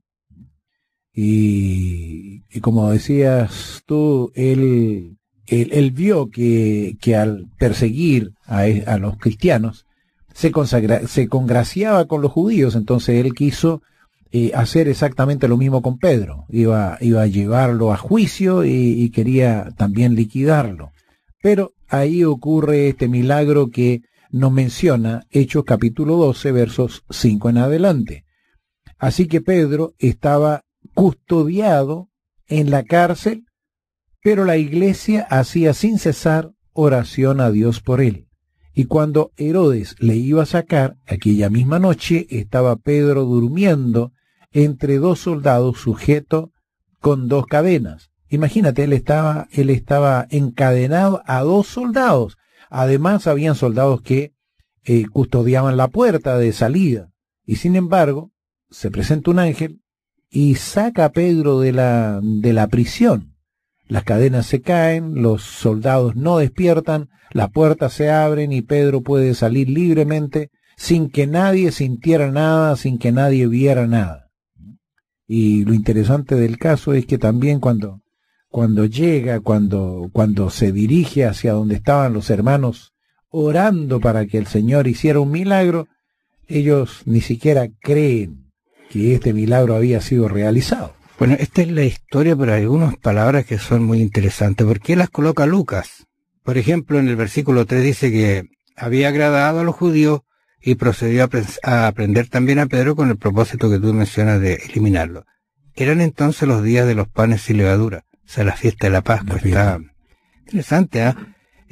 Y, y como decías tú, él, él, él vio que, que al perseguir a, a los cristianos, se, consagra, se congraciaba con los judíos, entonces él quiso Eh, hacer exactamente lo mismo con Pedro. Iba, iba a llevarlo a juicio y, y quería también liquidarlo. Pero ahí ocurre este milagro que nos menciona Hechos capítulo doce, versos cinco en adelante. Así que Pedro estaba custodiado en la cárcel, pero la iglesia hacía sin cesar oración a Dios por él. Y cuando Herodes le iba a sacar, aquella misma noche estaba Pedro durmiendo entre dos soldados sujeto con dos cadenas. Imagínate, él estaba, él estaba encadenado a dos soldados. Además, habían soldados que eh, custodiaban la puerta de salida. Y sin embargo, se presenta un ángel y saca a Pedro de la, de la prisión. Las cadenas se caen, los soldados no despiertan, las puertas se abren y Pedro puede salir libremente sin que nadie sintiera nada, sin que nadie viera nada. Y lo interesante del caso es que también cuando, cuando llega, cuando, cuando se dirige hacia donde estaban los hermanos orando para que el Señor hiciera un milagro, ellos ni siquiera creen que este milagro había sido realizado. Bueno, esta es la historia, pero hay algunas palabras que son muy interesantes. ¿Por qué las coloca Lucas? Por ejemplo, en el versículo tres dice que había agradado a los judíos y procedió a, a aprender también a Pedro con el propósito que tú mencionas de eliminarlo. Eran entonces los días de los panes sin levadura, o sea, la fiesta de la Pascua. Está interesante, ¿eh?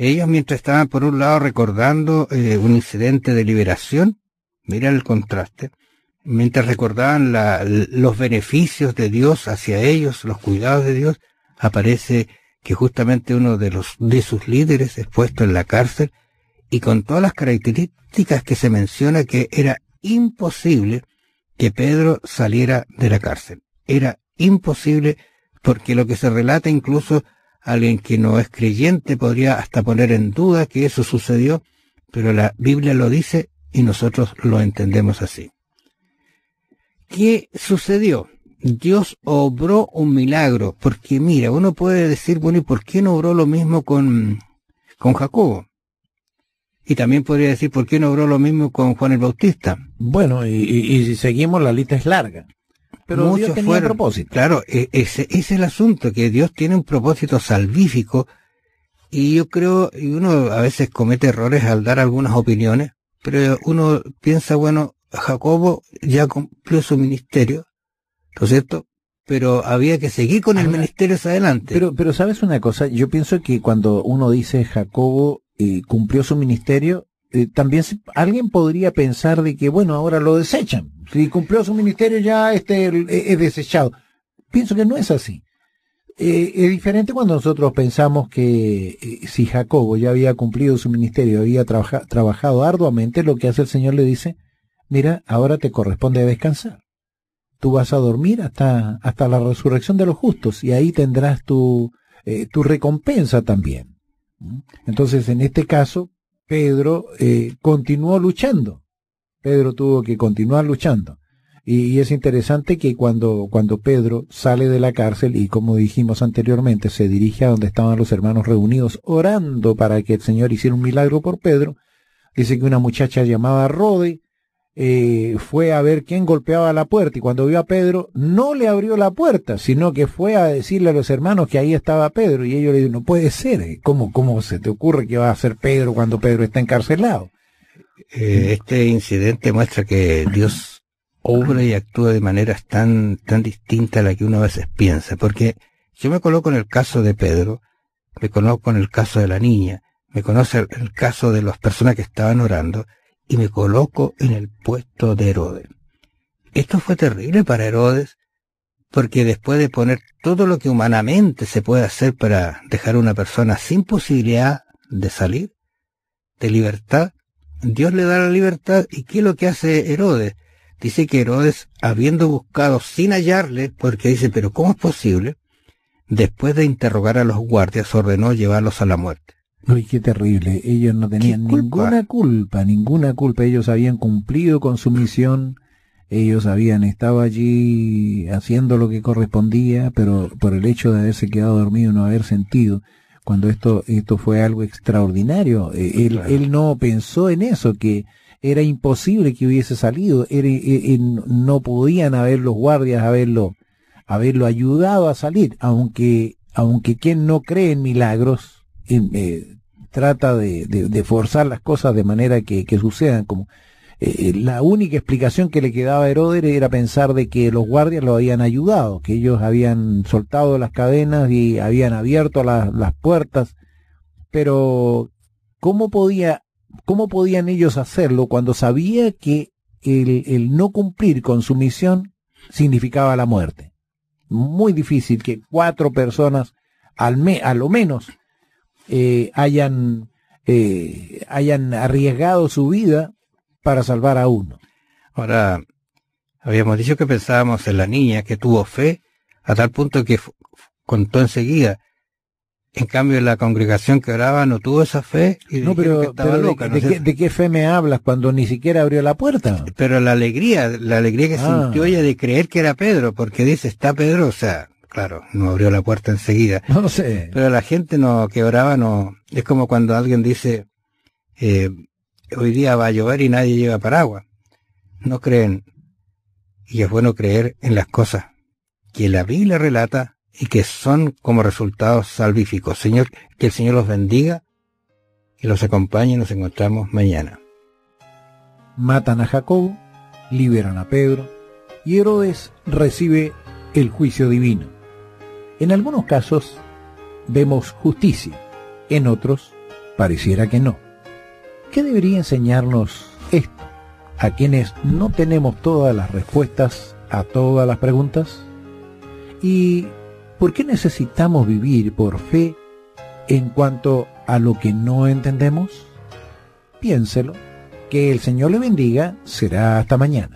Ellos, mientras estaban por un lado recordando eh, un incidente de liberación, mira el contraste, mientras recordaban la, los beneficios de Dios hacia ellos, los cuidados de Dios, aparece que justamente uno de los de sus líderes es puesto en la cárcel, y con todas las características que se menciona, que era imposible que Pedro saliera de la cárcel. Era imposible, porque lo que se relata, incluso alguien que no es creyente podría hasta poner en duda que eso sucedió, pero la Biblia lo dice y nosotros lo entendemos así. ¿Qué sucedió? Dios obró un milagro, porque mira, uno puede decir, bueno, ¿y por qué no obró lo mismo con, con Jacobo? Y también podría decir, ¿por qué no obró lo mismo con Juan el Bautista? Bueno, y, y, y si seguimos, la lista es larga. Pero Muchos Dios tenía fueron, propósito. Claro, ese es el asunto, que Dios tiene un propósito salvífico, y yo creo, y uno a veces comete errores al dar algunas opiniones, pero uno piensa, bueno, Jacobo ya cumplió su ministerio, ¿no es cierto? Pero había que seguir con el Ahora, ministerio hacia adelante. Pero, pero ¿sabes una cosa? Yo pienso que cuando uno dice Jacobo eh, cumplió su ministerio, eh, también se, alguien podría pensar de que, bueno, ahora lo desechan. Si cumplió su ministerio ya este es desechado. Pienso que no es así. Eh, es diferente cuando nosotros pensamos que eh, si Jacobo ya había cumplido su ministerio, había trabaja, trabajado arduamente, lo que hace el Señor le dice, mira, ahora te corresponde descansar. Tú vas a dormir hasta, hasta la resurrección de los justos, y ahí tendrás tu, eh, tu recompensa también. Entonces, en este caso, Pedro eh, continuó luchando. Pedro tuvo que continuar luchando. Y, y es interesante que cuando, cuando Pedro sale de la cárcel, y como dijimos anteriormente, se dirige a donde estaban los hermanos reunidos orando para que el Señor hiciera un milagro por Pedro, dice que una muchacha llamada Rode eh, fue a ver quién golpeaba la puerta, y cuando vio a Pedro no le abrió la puerta, sino que fue a decirle a los hermanos que ahí estaba Pedro, y ellos le dijeron, no puede ser, ¿cómo, cómo se te ocurre que va a ser Pedro cuando Pedro está encarcelado? Eh, este incidente muestra que Dios obra y actúa de maneras tan, tan distintas a la que uno a veces piensa, porque yo me coloco en el caso de Pedro, me conozco en el caso de la niña, me conozco en el caso de las personas que estaban orando, y me coloco en el puesto de Herodes. Esto fue terrible para Herodes, porque después de poner todo lo que humanamente se puede hacer para dejar a una persona sin posibilidad de salir, de libertad, Dios le da la libertad. ¿Y qué es lo que hace Herodes? Dice que Herodes, habiendo buscado sin hallarle, porque dice, pero ¿cómo es posible? Después de interrogar a los guardias, ordenó llevarlos a la muerte. Uy, qué terrible. Ellos no tenían ninguna culpa, ninguna culpa. Ellos habían cumplido con su misión. Ellos habían estado allí haciendo lo que correspondía, pero por el hecho de haberse quedado dormido, no haber sentido, cuando esto esto fue algo extraordinario. Eh, él, claro. él no pensó en eso, que era imposible que hubiese salido. Era, eh, no podían haber los guardias haberlo, haberlo ayudado a salir, aunque, aunque quien no cree en milagros, Eh, trata de, de, de forzar las cosas de manera que, que sucedan. Como eh, la única explicación que le quedaba a Herodes era pensar de que los guardias lo habían ayudado, que ellos habían soltado las cadenas y habían abierto las, las puertas, pero ¿cómo podía, cómo podían ellos hacerlo cuando sabía que el, el no cumplir con su misión significaba la muerte? Muy difícil que cuatro personas al me, a lo menos Eh, hayan eh, hayan arriesgado su vida para salvar a uno. Ahora, habíamos dicho que pensábamos en la niña que tuvo fe a tal punto que contó enseguida. En cambio, la congregación que oraba no tuvo esa fe y no, pero, que estaba pero loca. De, ¿no? de, qué, ¿De qué fe me hablas cuando ni siquiera abrió la puerta? Pero la alegría, la alegría que ah. sintió ella de creer que era Pedro, porque dice, está Pedro, o sea, claro, no abrió la puerta enseguida. No sé. Pero la gente no que oraba no... Es como cuando alguien dice, eh, hoy día va a llover y nadie lleva paraguas. No creen. Y es bueno creer en las cosas que la Biblia relata y que son como resultados salvíficos. Señor, que el Señor los bendiga y los acompañe. Nos encontramos mañana. Matan a Jacobo, liberan a Pedro, y Herodes recibe el juicio divino. En algunos casos vemos justicia, en otros pareciera que no. ¿Qué debería enseñarnos esto a quienes no tenemos todas las respuestas a todas las preguntas? ¿Y por qué necesitamos vivir por fe en cuanto a lo que no entendemos? Piénselo. Que el Señor le bendiga. Será hasta mañana.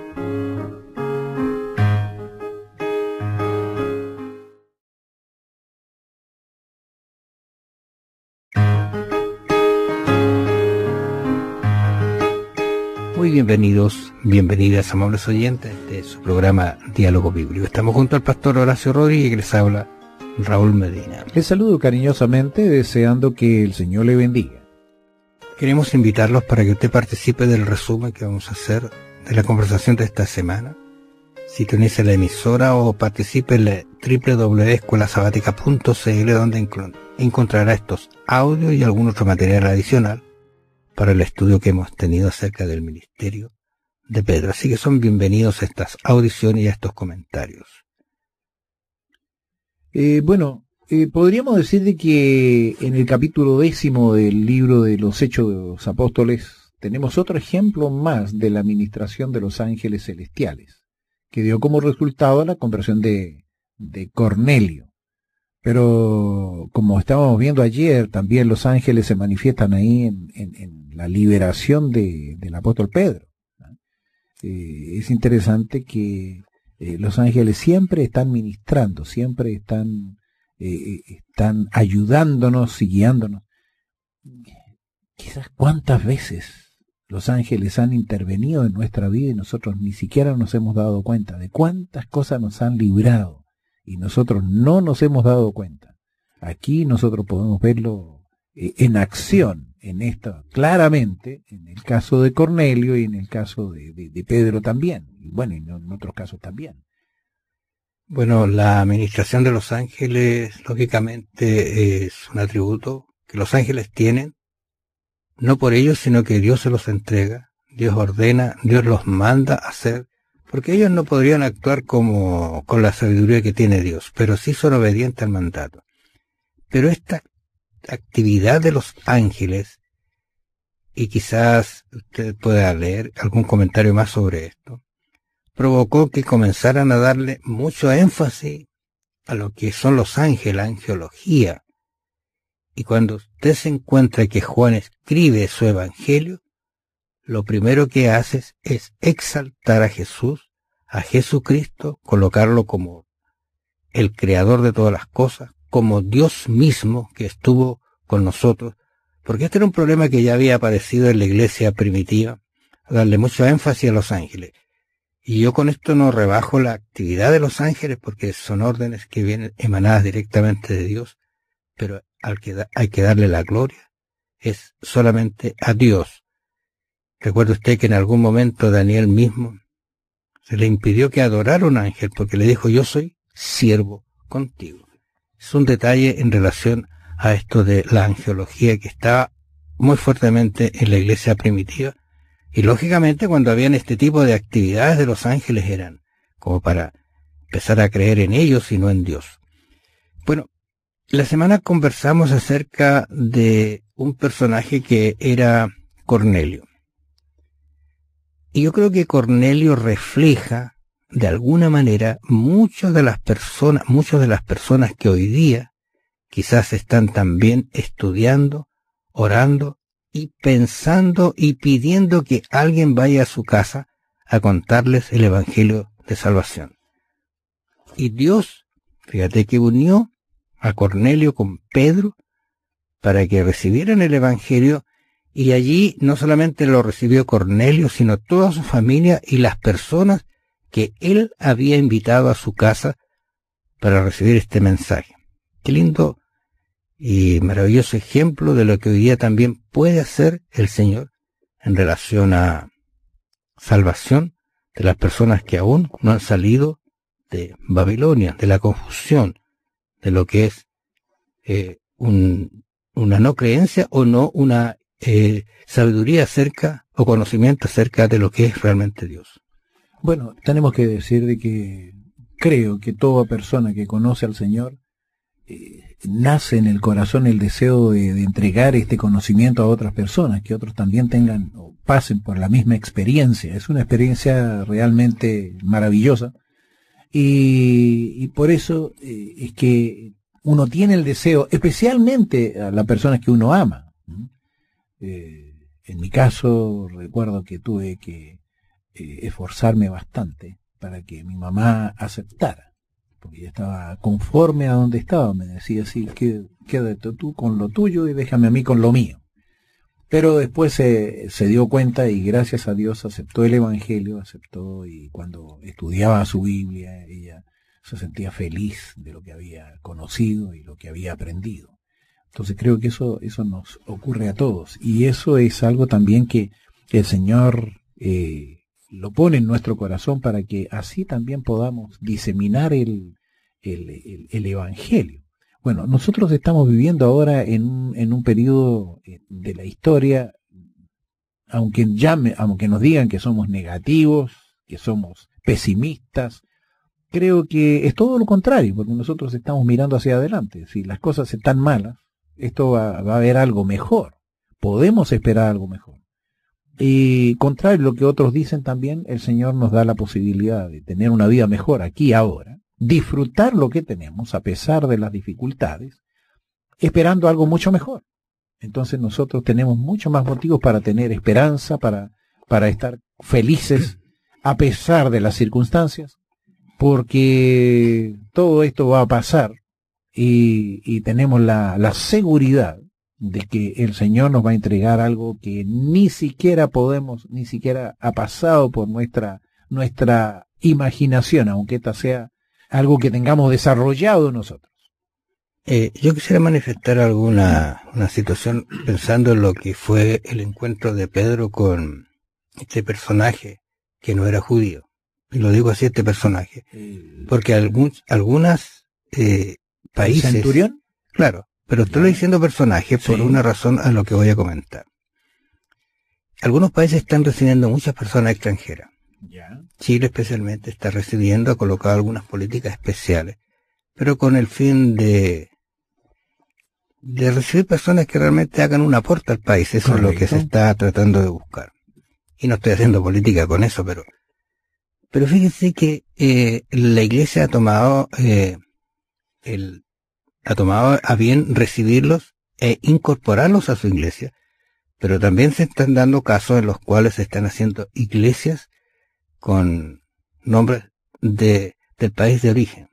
Muy bienvenidos, bienvenidas, amables oyentes de su programa Diálogo Bíblico. Estamos junto al pastor Horacio Rodríguez, que les habla Raúl Medina. Les saludo cariñosamente, deseando que el Señor le bendiga. Queremos invitarlos para que usted participe del resumen que vamos a hacer de la conversación de esta semana. Sintonice la emisora o participe en la doble u doble u doble u punto escuela sabática punto c l, donde encontrará estos audios y algún otro material adicional para el estudio que hemos tenido acerca del ministerio de Pedro. Así que son bienvenidos a estas audiciones y a estos comentarios. Eh, bueno, eh, podríamos decir de que en el capítulo décimo del libro de los Hechos de los Apóstoles tenemos otro ejemplo más de la administración de los ángeles celestiales, que dio como resultado la conversión de, de Cornelio. Pero como estábamos viendo ayer, también los ángeles se manifiestan ahí en, en, en la liberación de, del apóstol Pedro. Eh, es interesante que eh, los ángeles siempre están ministrando, siempre están, eh, están ayudándonos y guiándonos. Quizás cuántas veces los ángeles han intervenido en nuestra vida y nosotros ni siquiera nos hemos dado cuenta de cuántas cosas nos han librado. Y nosotros no nos hemos dado cuenta. Aquí nosotros podemos verlo eh, en acción, en esto, claramente, en el caso de Cornelio y en el caso de, de, de Pedro también, y bueno, y en otros casos también. Bueno, la administración de los ángeles, lógicamente, es un atributo que los ángeles tienen, no por ellos, sino que Dios se los entrega, Dios ordena, Dios los manda a hacer, porque ellos no podrían actuar como con la sabiduría que tiene Dios, pero sí son obedientes al mandato. Pero esta actividad de los ángeles, y quizás usted pueda leer algún comentario más sobre esto, provocó que comenzaran a darle mucho énfasis a lo que son los ángeles, la angelología. Y cuando usted se encuentra que Juan escribe su evangelio, lo primero que haces es exaltar a Jesús, a Jesucristo, colocarlo como el creador de todas las cosas, como Dios mismo que estuvo con nosotros, porque este era un problema que ya había aparecido en la iglesia primitiva, darle mucho énfasis a los ángeles. Y yo con esto no rebajo la actividad de los ángeles, porque son órdenes que vienen emanadas directamente de Dios, pero al que da, hay que darle la gloria es solamente a Dios. Recuerde usted que en algún momento Daniel mismo se le impidió que adorara a un ángel porque le dijo: yo soy siervo contigo. Es un detalle en relación a esto de la angelología que estaba muy fuertemente en la iglesia primitiva, y lógicamente cuando habían este tipo de actividades de los ángeles eran como para empezar a creer en ellos y no en Dios. Bueno, la semana conversamos acerca de un personaje que era Cornelio. Y yo creo que Cornelio refleja, de alguna manera, muchas de las personas, muchas de las personas que hoy día quizás están también estudiando, orando y pensando y pidiendo que alguien vaya a su casa a contarles el evangelio de salvación. Y Dios, fíjate que unió a Cornelio con Pedro para que recibieran el evangelio. Y allí no solamente lo recibió Cornelio, sino toda su familia y las personas que él había invitado a su casa para recibir este mensaje. Qué lindo y maravilloso ejemplo de lo que hoy día también puede hacer el Señor en relación a salvación de las personas que aún no han salido de Babilonia, de la confusión, de lo que es eh, un, una no creencia o no una Eh, sabiduría acerca o conocimiento acerca de lo que es realmente Dios. Bueno, tenemos que decir de que creo que toda persona que conoce al Señor eh, nace en el corazón el deseo de, de entregar este conocimiento a otras personas, que otros también tengan o pasen por la misma experiencia. Es una experiencia realmente maravillosa y, y por eso eh, es que uno tiene el deseo, especialmente a las personas que uno ama. Eh, en mi caso, recuerdo que tuve que eh, esforzarme bastante para que mi mamá aceptara, porque ella estaba conforme a donde estaba. Me decía así, que quédate tú con lo tuyo y déjame a mí con lo mío. Pero después se, se dio cuenta y gracias a Dios aceptó el Evangelio, aceptó, y cuando estudiaba su Biblia ella se sentía feliz de lo que había conocido y lo que había aprendido. Entonces creo que eso, eso nos ocurre a todos, y eso es algo también que el Señor eh, lo pone en nuestro corazón para que así también podamos diseminar el, el, el, el Evangelio. Bueno, nosotros estamos viviendo ahora en un, en un periodo de la historia, aunque, llame, aunque nos digan que somos negativos, que somos pesimistas, creo que es todo lo contrario, porque nosotros estamos mirando hacia adelante. Si las cosas están malas, esto va, va a haber algo mejor. Podemos esperar algo mejor. Y contrario a lo que otros dicen también, el Señor nos da la posibilidad de tener una vida mejor aquí ahora, disfrutar lo que tenemos a pesar de las dificultades, esperando algo mucho mejor. Entonces nosotros tenemos mucho más motivos para tener esperanza, para, para estar felices a pesar de las circunstancias, porque todo esto va a pasar y, y tenemos la, la seguridad de que el Señor nos va a entregar algo que ni siquiera podemos, ni siquiera ha pasado por nuestra, nuestra imaginación, aunque esta sea algo que tengamos desarrollado nosotros. Eh, yo quisiera manifestar alguna una situación pensando en lo que fue el encuentro de Pedro con este personaje que no era judío. Y lo digo así, este personaje, porque algún, algunas eh, países... ¿El centurión? Claro, pero estoy diciendo personaje por sí. Una razón a lo que voy a comentar. Algunos países están recibiendo muchas personas extranjeras. Ya. Chile especialmente está recibiendo, ha colocado algunas políticas especiales, pero con el fin de de recibir personas que realmente hagan un aporte al país. Eso Correcto. Es lo que se está tratando de buscar. Y no estoy haciendo política con eso, pero pero fíjense que eh, la Iglesia ha tomado eh, el ha tomado a bien recibirlos e incorporarlos a su Iglesia, pero también se están dando casos en los cuales se están haciendo iglesias con nombres de, del país de origen.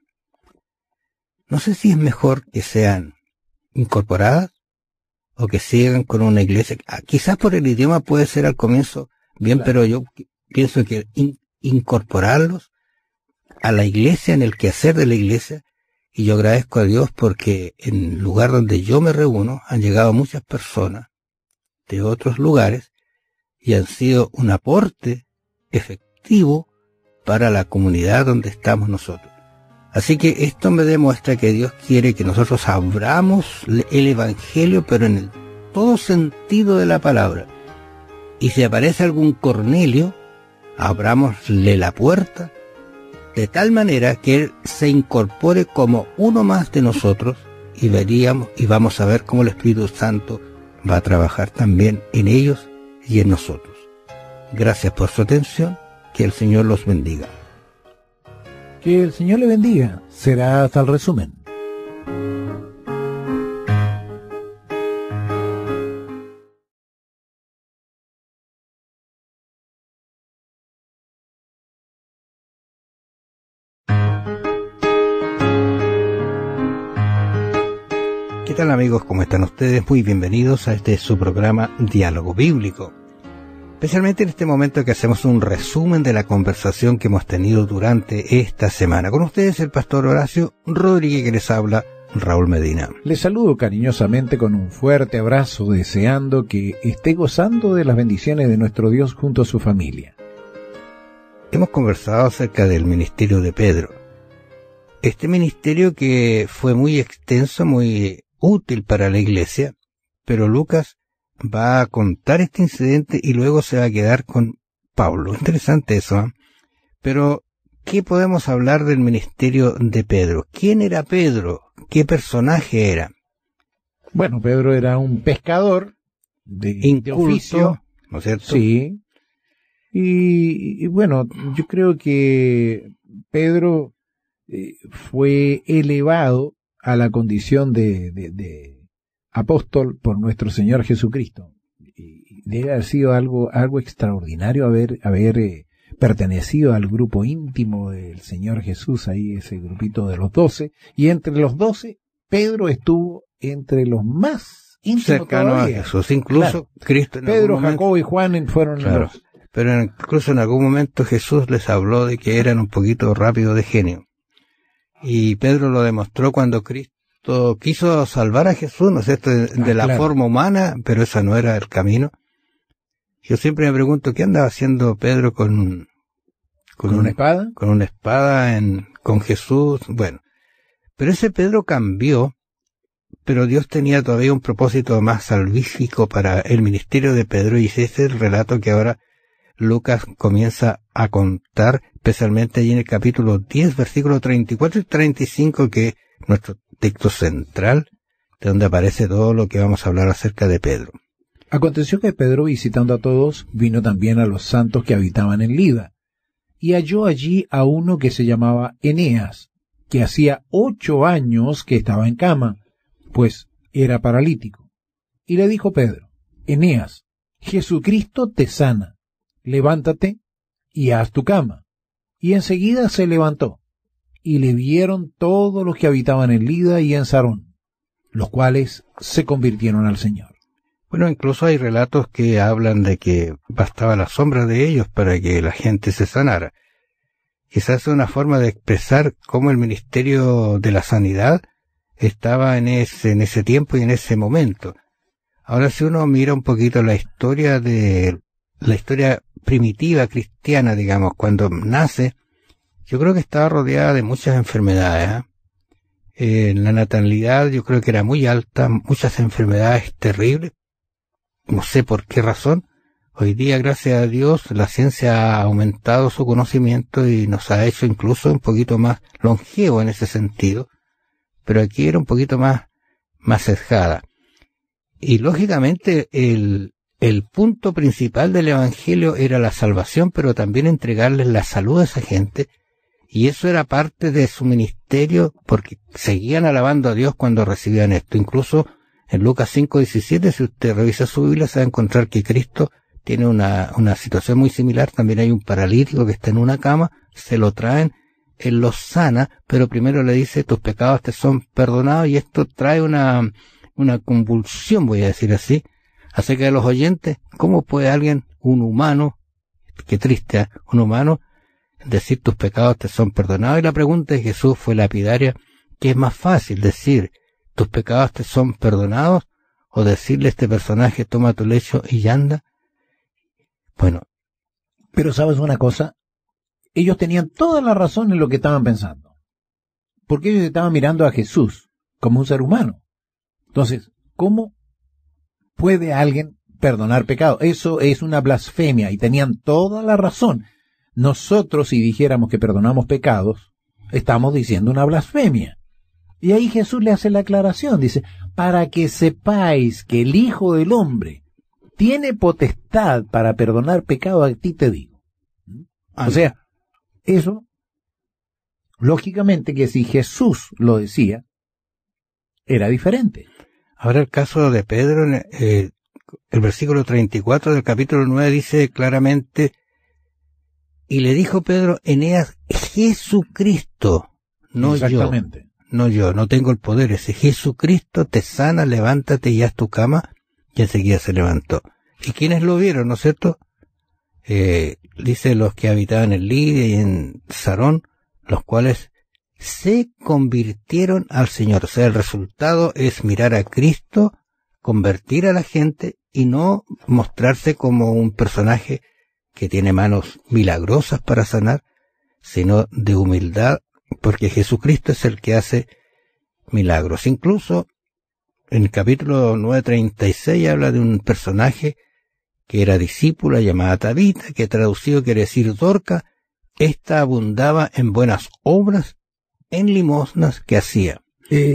No sé si es mejor que sean incorporadas o que sigan con una iglesia. Ah, quizás por el idioma puede ser al comienzo bien, claro. Pero yo pienso que in, incorporarlos a la iglesia, en el quehacer de la iglesia, y yo agradezco a Dios porque en el lugar donde yo me reúno han llegado muchas personas de otros lugares y han sido un aporte efectivo para la comunidad donde estamos nosotros. Así que esto me demuestra que Dios quiere que nosotros abramos el Evangelio, pero en el todo sentido de la palabra. Y si aparece algún Cornelio, abramosle la puerta de tal manera que él se incorpore como uno más de nosotros, y veríamos y vamos a ver cómo el Espíritu Santo va a trabajar también en ellos y en nosotros. Gracias por su atención. Que el Señor los bendiga. Que el Señor le bendiga. Será hasta el resumen. ¿Qué tal, amigos? ¿Cómo están ustedes? Muy bienvenidos a este su programa Diálogo Bíblico. Especialmente en este momento que hacemos un resumen de la conversación que hemos tenido durante esta semana. Con ustedes el pastor Horacio Rodríguez, que les habla, Raúl Medina. Les saludo cariñosamente con un fuerte abrazo, deseando que esté gozando de las bendiciones de nuestro Dios junto a su familia. Hemos conversado acerca del ministerio de Pedro. Este ministerio que fue muy extenso, muy útil para la iglesia, pero Lucas va a contar este incidente y luego se va a quedar con Pablo. Interesante eso, ¿eh? Pero, ¿qué podemos hablar del ministerio de Pedro? ¿Quién era Pedro? qué personaje era. Bueno, Pedro era un pescador de, de oficio, ¿no es cierto? Sí. Y, y bueno, yo creo que Pedro eh, fue elevado a la condición de, de, de apóstol por nuestro Señor Jesucristo. Y debe haber sido algo, algo extraordinario haber, haber eh, pertenecido al grupo íntimo del Señor Jesús, ahí ese grupito de los doce, y entre los doce, Pedro estuvo entre los más íntimos cercanos a Jesús, incluso claro. Cristo en Pedro, algún momento, Jacobo y Juan fueron claro, los... pero incluso en algún momento Jesús les habló de que eran un poquito rápidos de genio, y Pedro lo demostró cuando Cristo quiso salvar a Jesús, ¿no es cierto?, de, de ah, la claro. forma humana, pero esa no era el camino. Yo siempre me pregunto, ¿qué andaba haciendo Pedro con, con, ¿Con una espada? Con una espada en, con Jesús. Bueno, pero ese Pedro cambió, pero Dios tenía todavía un propósito más salvífico para el ministerio de Pedro, y ese es el relato que ahora Lucas comienza a contar, especialmente allí en el capítulo diez, versículos treinta y cuatro y treinta y cinco, que es nuestro texto central, de donde aparece todo lo que vamos a hablar acerca de Pedro. Aconteció que Pedro, visitando a todos, vino también a los santos que habitaban en Lida, y halló allí a uno que se llamaba Eneas, que hacía ocho años que estaba en cama, pues era paralítico. Y le dijo Pedro: Eneas, Jesucristo te sana, levántate y haz tu cama. Y enseguida se levantó, y le vieron todos los que habitaban en Lida y en Sarón, los cuales se convirtieron al Señor. Bueno, incluso hay relatos que hablan de que bastaba la sombra de ellos para que la gente se sanara. Quizás es una forma de expresar cómo el ministerio de la sanidad estaba en ese, en ese tiempo y en ese momento. Ahora, si uno mira un poquito la historia de, la historia primitiva cristiana, digamos, cuando nace, yo creo que estaba rodeada de muchas enfermedades, ¿eh? Eh, la natalidad yo creo que era muy alta, muchas enfermedades terribles. No sé por qué razón. Hoy día, gracias a Dios, la ciencia ha aumentado su conocimiento y nos ha hecho incluso un poquito más longevo en ese sentido. Pero aquí era un poquito más, más sesgada. Y lógicamente el, el punto principal del Evangelio era la salvación, pero también entregarles la salud a esa gente. Y eso era parte de su ministerio, porque seguían alabando a Dios cuando recibían esto. Incluso en Lucas cinco diecisiete, si usted revisa su Biblia, se va a encontrar que Cristo tiene una, una situación muy similar. También hay un paralítico que está en una cama, se lo traen, él lo sana, pero primero le dice: tus pecados te son perdonados, y esto trae una, una convulsión, voy a decir así, acerca de los oyentes. ¿Cómo puede alguien, un humano, qué triste, ¿eh? un humano, decir tus pecados te son perdonados? Y la pregunta de Jesús fue lapidaria: ¿qué es más fácil, decir tus pecados te son perdonados, o decirle a este personaje toma tu lecho y anda? Bueno, pero ¿sabes una cosa? Ellos tenían toda la razón en lo que estaban pensando, porque ellos estaban mirando a Jesús como un ser humano. Entonces, ¿cómo puede alguien perdonar pecados? Eso es una blasfemia, y tenían toda la razón. Nosotros, si dijéramos que perdonamos pecados, estamos diciendo una blasfemia. Y ahí Jesús le hace la aclaración, dice: para que sepáis que el Hijo del Hombre tiene potestad para perdonar pecado, a ti te digo. O sea, eso, lógicamente que si Jesús lo decía, era diferente. Ahora el caso de Pedro, eh, el versículo treinta y cuatro del capítulo nueve dice claramente: y le dijo Pedro, Eneas, Jesucristo, no yo. Exactamente. No yo, no tengo el poder, ese Jesucristo te sana, levántate y haz tu cama. Y enseguida se levantó. ¿Y quiénes lo vieron, no es cierto? Eh, dice los que habitaban en Lidia y en Sarón, los cuales se convirtieron al Señor. O sea, el resultado es mirar a Cristo, convertir a la gente y no mostrarse como un personaje que tiene manos milagrosas para sanar, sino de humildad, porque Jesucristo es el que hace milagros. Incluso en el capítulo nueve treinta y seis habla de un personaje que era discípula llamada Tabita, que traducido quiere decir Dorca. Esta abundaba en buenas obras, en limosnas que hacía. Eh,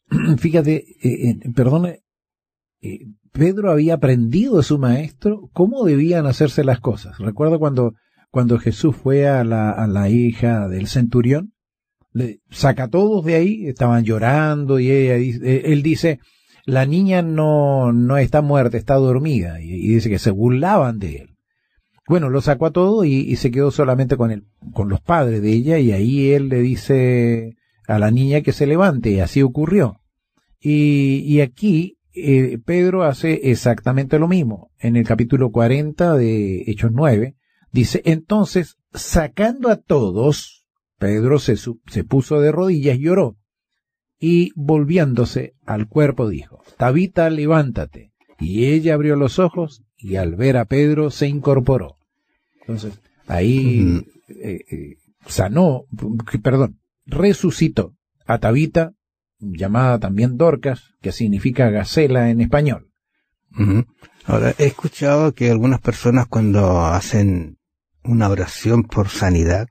fíjate, eh, eh, perdone, eh, Pedro había aprendido de su maestro cómo debían hacerse las cosas. Recuerda cuando, cuando Jesús fue a la, a la hija del centurión, le saca a todos de ahí, estaban llorando y ella, él dice, la niña no, no está muerta, está dormida, y, y dice que se burlaban de él. Bueno, lo sacó a todo y, y se quedó solamente con el, con los padres de ella, y ahí él le dice a la niña que se levante, y así ocurrió. Y, y aquí eh, Pedro hace exactamente lo mismo. En el capítulo cuarenta de Hechos nueve, dice, entonces, sacando a todos, Pedro se, se puso de rodillas y lloró, y volviéndose al cuerpo dijo, Tabita, levántate. Y ella abrió los ojos, y al ver a Pedro se incorporó. Entonces, ahí uh-huh. eh, eh, sanó, perdón, resucitó a Tabita, llamada también Dorcas, que significa gacela en español. Uh-huh. Ahora, he escuchado que algunas personas cuando hacen una oración por sanidad,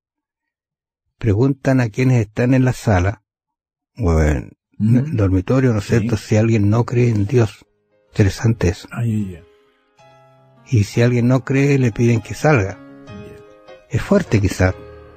preguntan a quienes están en la sala, o en uh-huh. el dormitorio, ¿no es cierto?, sí. Si alguien no cree en Dios. Interesante eso. Ay, yeah. Y si alguien no cree, le piden que salga. Yeah. Es fuerte quizá,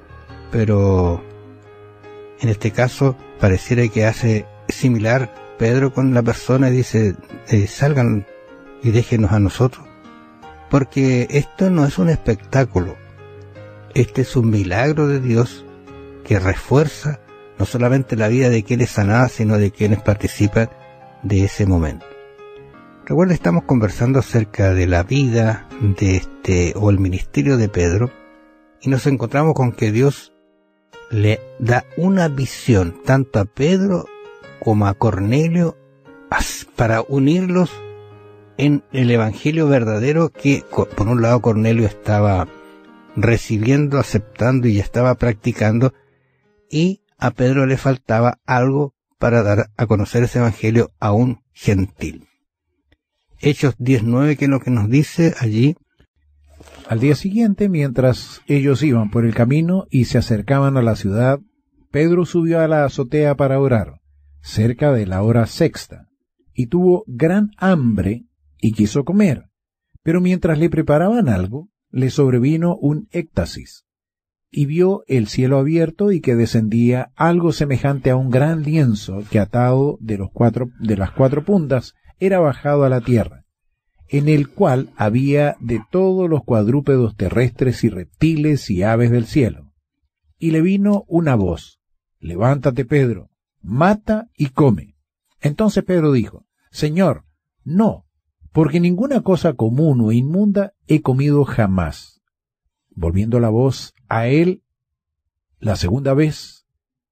pero en este caso pareciera que hace similar Pedro con la persona y dice, eh, salgan y déjenos a nosotros. Porque esto no es un espectáculo. Este es un milagro de Dios que refuerza no solamente la vida de quienes sanaban, sino de quienes participan de ese momento. Recuerda, estamos conversando acerca de la vida de este, o el ministerio de Pedro, y nos encontramos con que Dios le da una visión tanto a Pedro como a Cornelio para unirlos en el evangelio verdadero que, por un lado, Cornelio estaba recibiendo, aceptando y ya estaba practicando, y a Pedro le faltaba algo para dar a conocer ese evangelio a un gentil. Hechos diez nueve, que es lo que nos dice allí. Al día siguiente, mientras ellos iban por el camino y se acercaban a la ciudad, Pedro subió a la azotea para orar, cerca de la hora sexta, y tuvo gran hambre y quiso comer, pero mientras le preparaban algo, le sobrevino un éxtasis, y vio el cielo abierto y que descendía algo semejante a un gran lienzo que atado de los cuatro, de las cuatro puntas, era bajado a la tierra, en el cual había de todos los cuadrúpedos terrestres y reptiles y aves del cielo. Y le vino una voz, levántate, Pedro, mata y come. Entonces Pedro dijo, Señor, no, porque ninguna cosa común o inmunda he comido jamás. Volviendo la voz a él la segunda vez,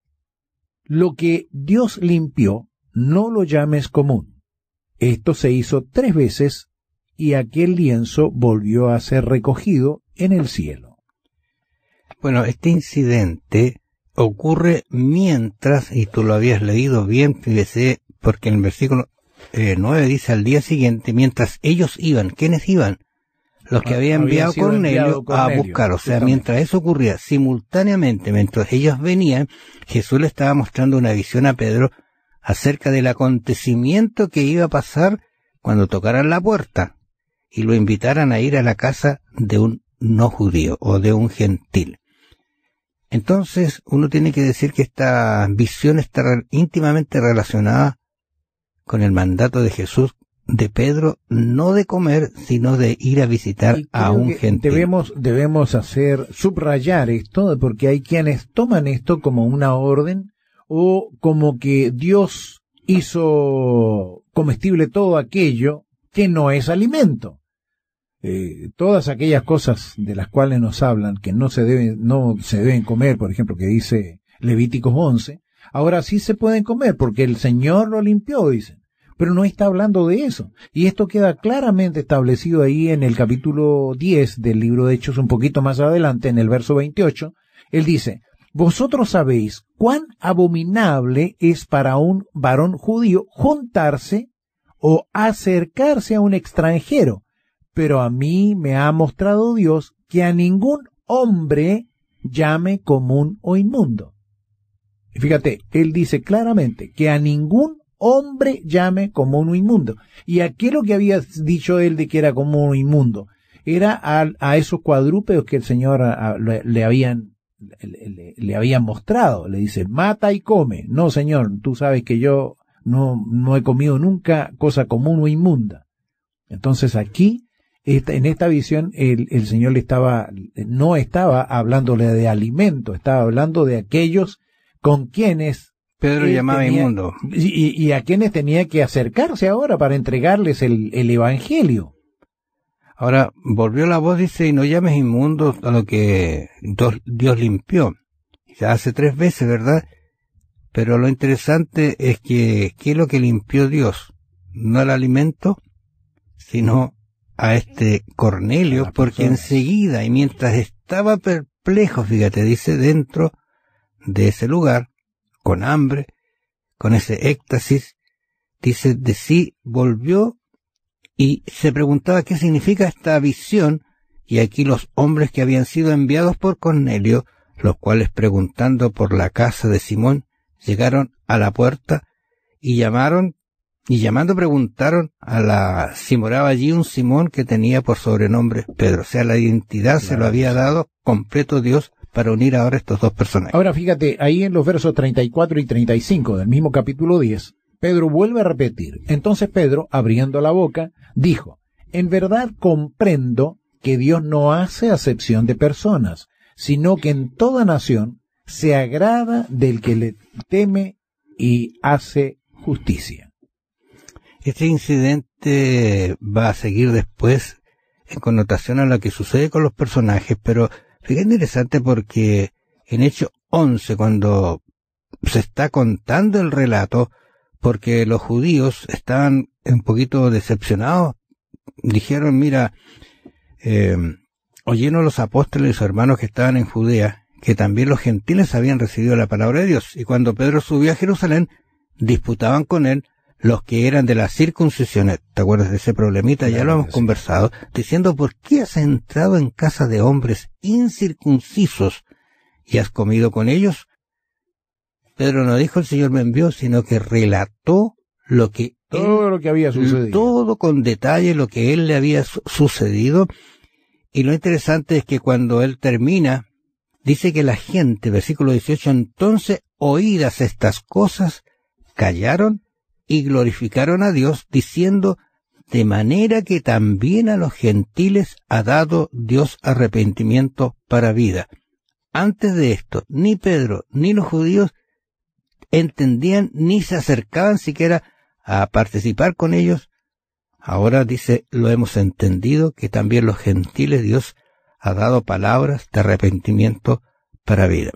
lo que Dios limpió, no lo llames común. Esto se hizo tres veces, y aquel lienzo volvió a ser recogido en el cielo. Bueno, este incidente ocurre mientras, y tú lo habías leído bien, fíjese, porque en el versículo eh, nueve dice, al día siguiente, mientras ellos iban, ¿quiénes iban? Los que había enviado Cornelio, enviado Cornelio a buscar. O sea, mientras eso ocurría simultáneamente, mientras ellos venían, Jesús le estaba mostrando una visión a Pedro acerca del acontecimiento que iba a pasar cuando tocaran la puerta y lo invitaran a ir a la casa de un no judío o de un gentil. Entonces, uno tiene que decir que esta visión está íntimamente relacionada con el mandato de Jesús, de Pedro, no de comer, sino de ir a visitar a un gentil. Debemos, debemos hacer, subrayar esto, porque hay quienes toman esto como una orden, o como que Dios hizo comestible todo aquello que no es alimento. Eh, todas aquellas cosas de las cuales nos hablan que no se deben, no se deben comer, por ejemplo, que dice Levíticos once, ahora sí se pueden comer porque el Señor lo limpió, dicen. Pero no está hablando de eso. Y esto queda claramente establecido ahí en el capítulo diez del libro de Hechos, un poquito más adelante, en el verso veintiocho. Él dice, vosotros sabéis cuán abominable es para un varón judío juntarse o acercarse a un extranjero, pero a mí me ha mostrado Dios que a ningún hombre llame común o inmundo. Fíjate, él dice claramente que a ningún hombre llame como un inmundo. ¿Y a qué es lo que había dicho él de que era como un inmundo? Era a, a esos cuadrúpedos que el Señor a, a, le, le habían le, le, le habían mostrado. Le dice, mata y come. No, Señor, tú sabes que yo no, no he comido nunca cosa común o inmunda. Entonces aquí, esta, en esta visión, el, el Señor le estaba, no estaba hablándole de alimento, estaba hablando de aquellos con quienes Pedro llamaba tenía, inmundo. Y, y a quienes tenía que acercarse ahora para entregarles el, el Evangelio. Ahora, volvió la voz, dice, y no llames inmundo a lo que Dios limpió. Ya hace tres veces, ¿verdad? Pero lo interesante es que, ¿qué es lo que limpió Dios? No el alimento, sino a este Cornelio, porque enseguida, y mientras estaba perplejo, fíjate, dice, dentro de ese lugar, con hambre, con ese éxtasis, dice, de sí volvió y se preguntaba qué significa esta visión, y aquí los hombres que habían sido enviados por Cornelio, los cuales preguntando por la casa de Simón, llegaron a la puerta y llamaron, y llamando preguntaron a la, si moraba allí un Simón que tenía por sobrenombre Pedro. O sea, la identidad claro, se lo había dado completo Dios para unir ahora estos dos personajes. Ahora fíjate, ahí en los versos treinta y cuatro y treinta y cinco del mismo capítulo diez, Pedro vuelve a repetir. Entonces Pedro, abriendo la boca, dijo, en verdad comprendo que Dios no hace acepción de personas, sino que en toda nación se agrada del que le teme y hace justicia. Este incidente va a seguir después en connotación a lo que sucede con los personajes, pero fíjate interesante porque en Hechos once, cuando se está contando el relato, porque los judíos estaban un poquito decepcionados, dijeron, mira, eh, oyeron los apóstoles y sus hermanos que estaban en Judea, que también los gentiles habían recibido la palabra de Dios, y cuando Pedro subió a Jerusalén, disputaban con él los que eran de la circuncisión. ¿Te acuerdas de ese problemita? Ya lo hemos conversado, diciendo, ¿por qué has entrado en casa de hombres incircuncisos y has comido con ellos? Pedro no dijo, el Señor me envió, sino que relató lo que todo él, lo que había sucedido. Todo con detalle lo que él le había su- sucedido. Y lo interesante es que cuando él termina, dice que la gente, versículo dieciocho, entonces oídas estas cosas, callaron y glorificaron a Dios, diciendo, de manera que también a los gentiles ha dado Dios arrepentimiento para vida. Antes de esto, ni Pedro ni los judíos entendían ni se acercaban siquiera a participar con ellos. Ahora dice, lo hemos entendido, que también los gentiles Dios ha dado palabras de arrepentimiento para vida.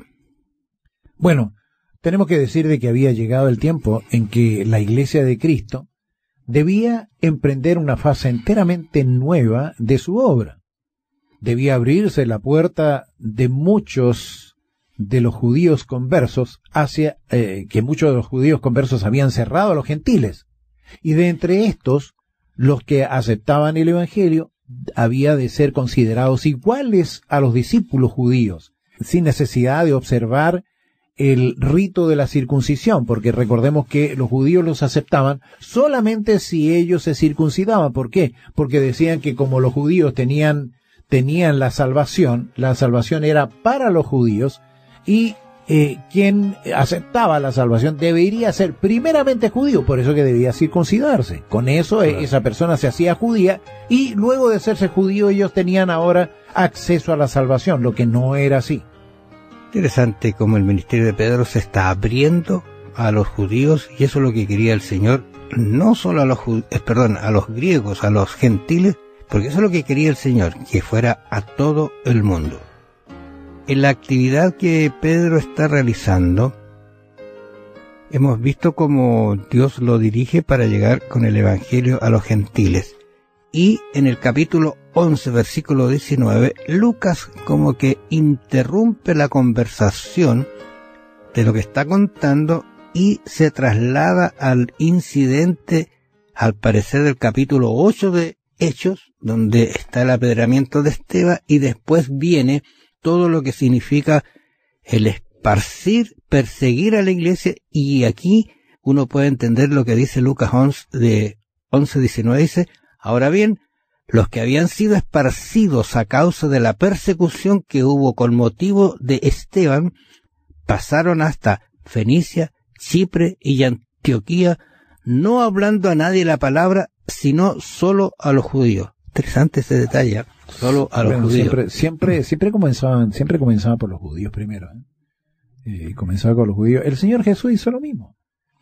Bueno, tenemos que decir de que había llegado el tiempo en que la Iglesia de Cristo debía emprender una fase enteramente nueva de su obra. Debía abrirse la puerta de muchos de los judíos conversos hacia eh, que muchos de los judíos conversos habían cerrado a los gentiles. Y de entre estos, los que aceptaban el Evangelio había de ser considerados iguales a los discípulos judíos, sin necesidad de observar el rito de la circuncisión, porque recordemos que los judíos los aceptaban solamente si ellos se circuncidaban. ¿Por qué? Porque decían que como los judíos tenían, tenían la salvación, la salvación era para los judíos, y eh, quien aceptaba la salvación debería ser primeramente judío, por eso que debía circuncidarse. Con eso claro. eh, esa persona se hacía judía, y luego de hacerse judío ellos tenían ahora acceso a la salvación, lo que no era así. Interesante cómo el ministerio de Pedro se está abriendo a los judíos, y eso es lo que quería el Señor, no solo a los jud- eh, perdón, a los griegos, a los gentiles, porque eso es lo que quería el Señor, que fuera a todo el mundo. En la actividad que Pedro está realizando, hemos visto cómo Dios lo dirige para llegar con el Evangelio a los gentiles. Y en el capítulo once, versículo diecinueve, Lucas como que interrumpe la conversación de lo que está contando y se traslada al incidente, al parecer, del capítulo ocho de Hechos, donde está el apedreamiento de Esteban, y después viene todo lo que significa el esparcir, perseguir a la iglesia, y aquí uno puede entender lo que dice Lucas once, de once diecinueve, dice, ahora bien, los que habían sido esparcidos a causa de la persecución que hubo con motivo de Esteban, pasaron hasta Fenicia, Chipre y Antioquía, no hablando a nadie la palabra, sino solo a los judíos. Interesante ese detalle, solo a los bueno, judíos. Siempre, siempre, siempre comenzaban, siempre comenzaban por los judíos primero, ¿eh? Eh, comenzaba con los judíos. El Señor Jesús hizo lo mismo.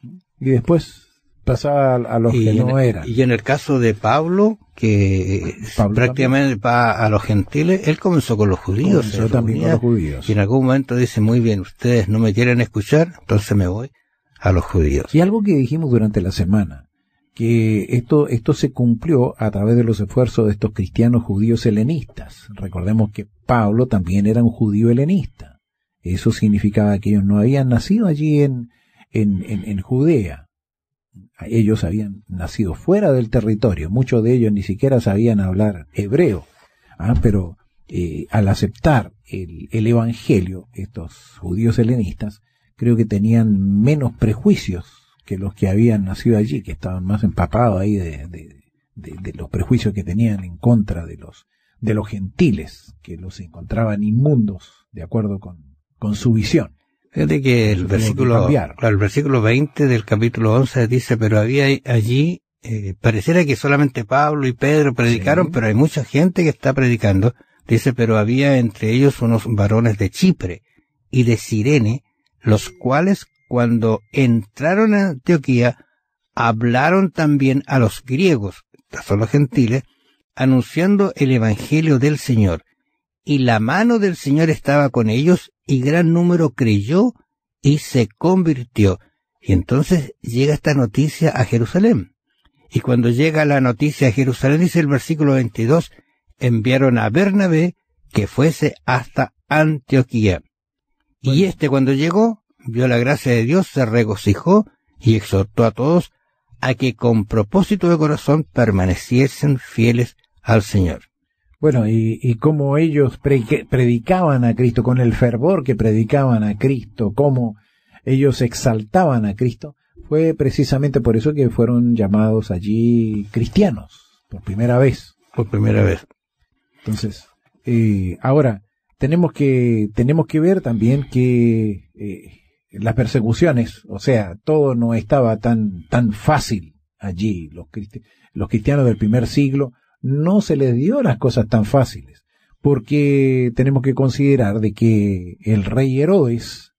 Y después pasaba a los y que en, no eran. Y en el caso de Pablo, que Pablo prácticamente también va a los gentiles, él comenzó con los judíos. Comenzó también con los judíos. Y en algún momento dice, muy bien, ustedes no me quieren escuchar, entonces me voy a los judíos. Y algo que dijimos durante la semana, que esto, esto se cumplió a través de los esfuerzos de estos cristianos judíos helenistas. Recordemos que Pablo también era un judío helenista. Eso significaba que ellos no habían nacido allí en, en, en, en Judea. Ellos habían nacido fuera del territorio. Muchos de ellos ni siquiera sabían hablar hebreo. ¿Ah? Pero eh, al aceptar el, el evangelio, estos judíos helenistas, creo que tenían menos prejuicios que los que habían nacido allí, que estaban más empapados ahí de, de, de, de los prejuicios que tenían en contra de los, de los gentiles, que los encontraban inmundos, de acuerdo con con su visión. Fíjate que el versículo, el versículo veinte del capítulo once dice, pero había allí, eh, pareciera que solamente Pablo y Pedro predicaron, sí. Pero hay mucha gente que está predicando. Dice, pero había entre ellos unos varones de Chipre y de Cirene, los cuales cuando entraron a Antioquía, hablaron también a los griegos, estos son los gentiles, anunciando el evangelio del Señor. Y la mano del Señor estaba con ellos, y gran número creyó y se convirtió. Y entonces llega esta noticia a Jerusalén. Y cuando llega la noticia a Jerusalén, dice el versículo veintidós, enviaron a Bernabé que fuese hasta Antioquía. Bueno. Y este cuando llegó, vio la gracia de Dios, se regocijó y exhortó a todos a que con propósito de corazón permaneciesen fieles al Señor. Bueno, y, y cómo ellos pre predicaban a Cristo, con el fervor que predicaban a Cristo, cómo ellos exaltaban a Cristo, fue precisamente por eso que fueron llamados allí cristianos, por primera vez. Por primera vez. Entonces, eh, ahora, tenemos que, tenemos que ver también que eh, las persecuciones, o sea, todo no estaba tan, tan fácil allí. Los, cristi los cristianos del primer siglo no se les dio las cosas tan fáciles, porque tenemos que considerar de que el rey Herodes,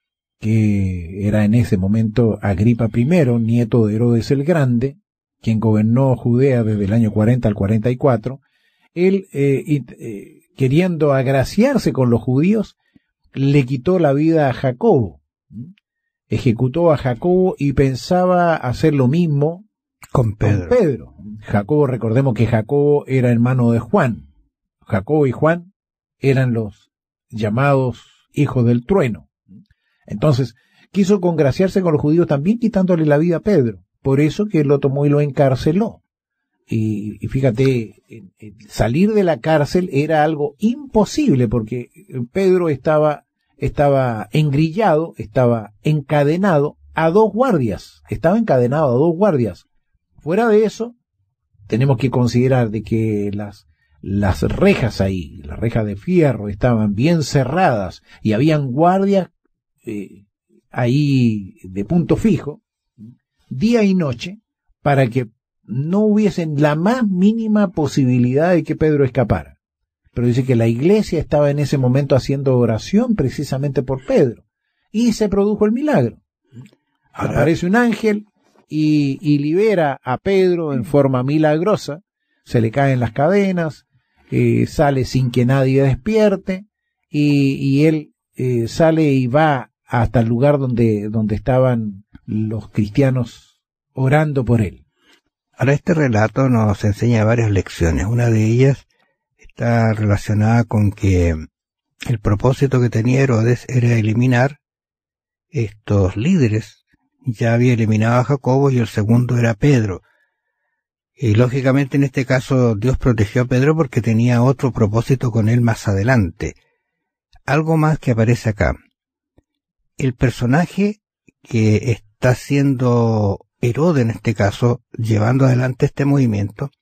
que era en ese momento Agripa primero, nieto de Herodes el Grande, quien gobernó Judea desde el año cuarenta al cuarenta y cuatro, él, eh, eh, queriendo agraciarse con los judíos, le quitó la vida a Jacobo, ejecutó a Jacobo y pensaba hacer lo mismo con Pedro. Con Pedro. Jacobo, recordemos que Jacobo era hermano de Juan. Jacobo y Juan eran los llamados hijos del trueno. Entonces, quiso congraciarse con los judíos también quitándole la vida a Pedro. Por eso que lo tomó y lo encarceló. Y, y fíjate, salir de la cárcel era algo imposible porque Pedro estaba, estaba engrillado, estaba encadenado a dos guardias. Estaba encadenado a dos guardias. Fuera de eso, tenemos que considerar de que las, las rejas ahí, las rejas de fierro, estaban bien cerradas y habían guardias eh, ahí de punto fijo, día y noche, para que no hubiesen la más mínima posibilidad de que Pedro escapara. Pero dice que la iglesia estaba en ese momento haciendo oración precisamente por Pedro. Y se produjo el milagro. Ahora, aparece un ángel y, y libera a Pedro en forma milagrosa. Se le caen las cadenas, eh, sale sin que nadie despierte, y, y él eh, sale y va hasta el lugar donde, donde estaban los cristianos orando por él. Ahora, este relato nos enseña varias lecciones. Una de ellas está relacionada con que el propósito que tenía Herodes era eliminar estos líderes. Ya había eliminado a Jacobo y el segundo era Pedro. Y lógicamente en este caso Dios protegió a Pedro porque tenía otro propósito con él más adelante. Algo más que aparece acá. el personaje que está siendo Herodes en este caso, llevando adelante este movimiento,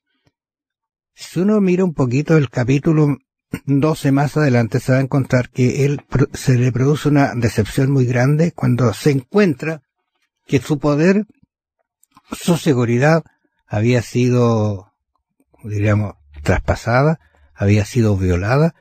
si uno mira un poquito el capítulo doce más adelante, se va a encontrar que él se le produce una decepción muy grande cuando se encuentra que su poder, su seguridad había sido, diríamos, traspasada, había sido violada,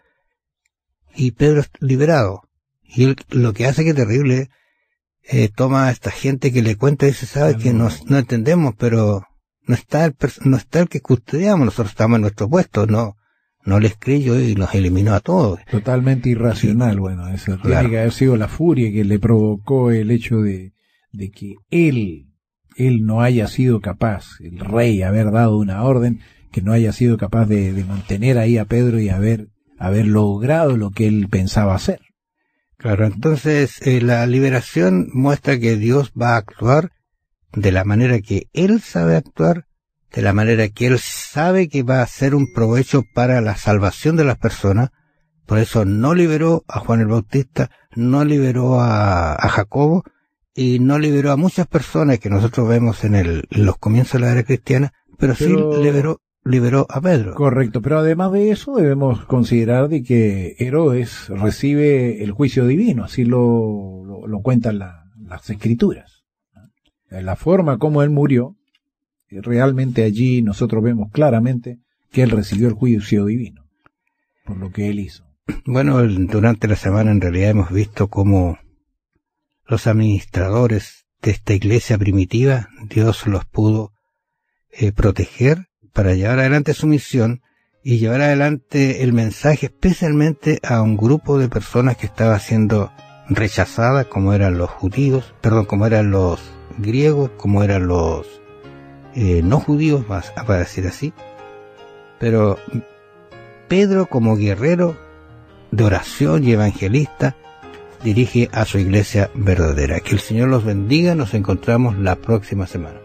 y Pedro es liberado. Y él, lo que hace que es terrible, eh, toma a esta gente que le cuenta y dice, sabe que no, no entendemos, pero no está el, no está el que custodiamos, nosotros estamos en nuestro puesto, no, no les creyó y nos eliminó a todos. Totalmente irracional, sí. Bueno, eso claro. Tiene que haber sido la furia que le provocó el hecho de, de que él, él no haya sido capaz, el rey, haber dado una orden, que no haya sido capaz de, de mantener ahí a Pedro y haber, haber logrado lo que él pensaba hacer. Claro, entonces eh, la liberación muestra que Dios va a actuar de la manera que Él sabe actuar, de la manera que Él sabe que va a ser un provecho para la salvación de las personas. Por eso no liberó a Juan el Bautista, no liberó a, a Jacobo y no liberó a muchas personas que nosotros vemos en, el, en los comienzos de la era cristiana, pero, pero... sí liberó liberó a Pedro. Correcto, pero además de eso debemos considerar de que Herodes recibe el juicio divino, así lo, lo, lo cuentan la, las escrituras. La forma como él murió, realmente allí nosotros vemos claramente que él recibió el juicio divino, por lo que él hizo. Bueno, durante la semana en realidad hemos visto cómo los administradores de esta iglesia primitiva, Dios los pudo eh, proteger para llevar adelante su misión y llevar adelante el mensaje especialmente a un grupo de personas que estaba siendo rechazadas, como eran los judíos, perdón, como eran los griegos, como eran los eh, no judíos, más para decir así. Pero Pedro, como guerrero de oración y evangelista, dirige a su iglesia verdadera. Que el Señor los bendiga, nos encontramos la próxima semana.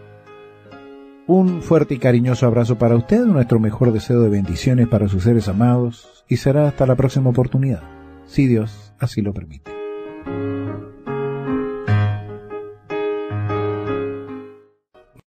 Un fuerte y cariñoso abrazo para usted, nuestro mejor deseo de bendiciones para sus seres amados, y será hasta la próxima oportunidad, si Dios así lo permite.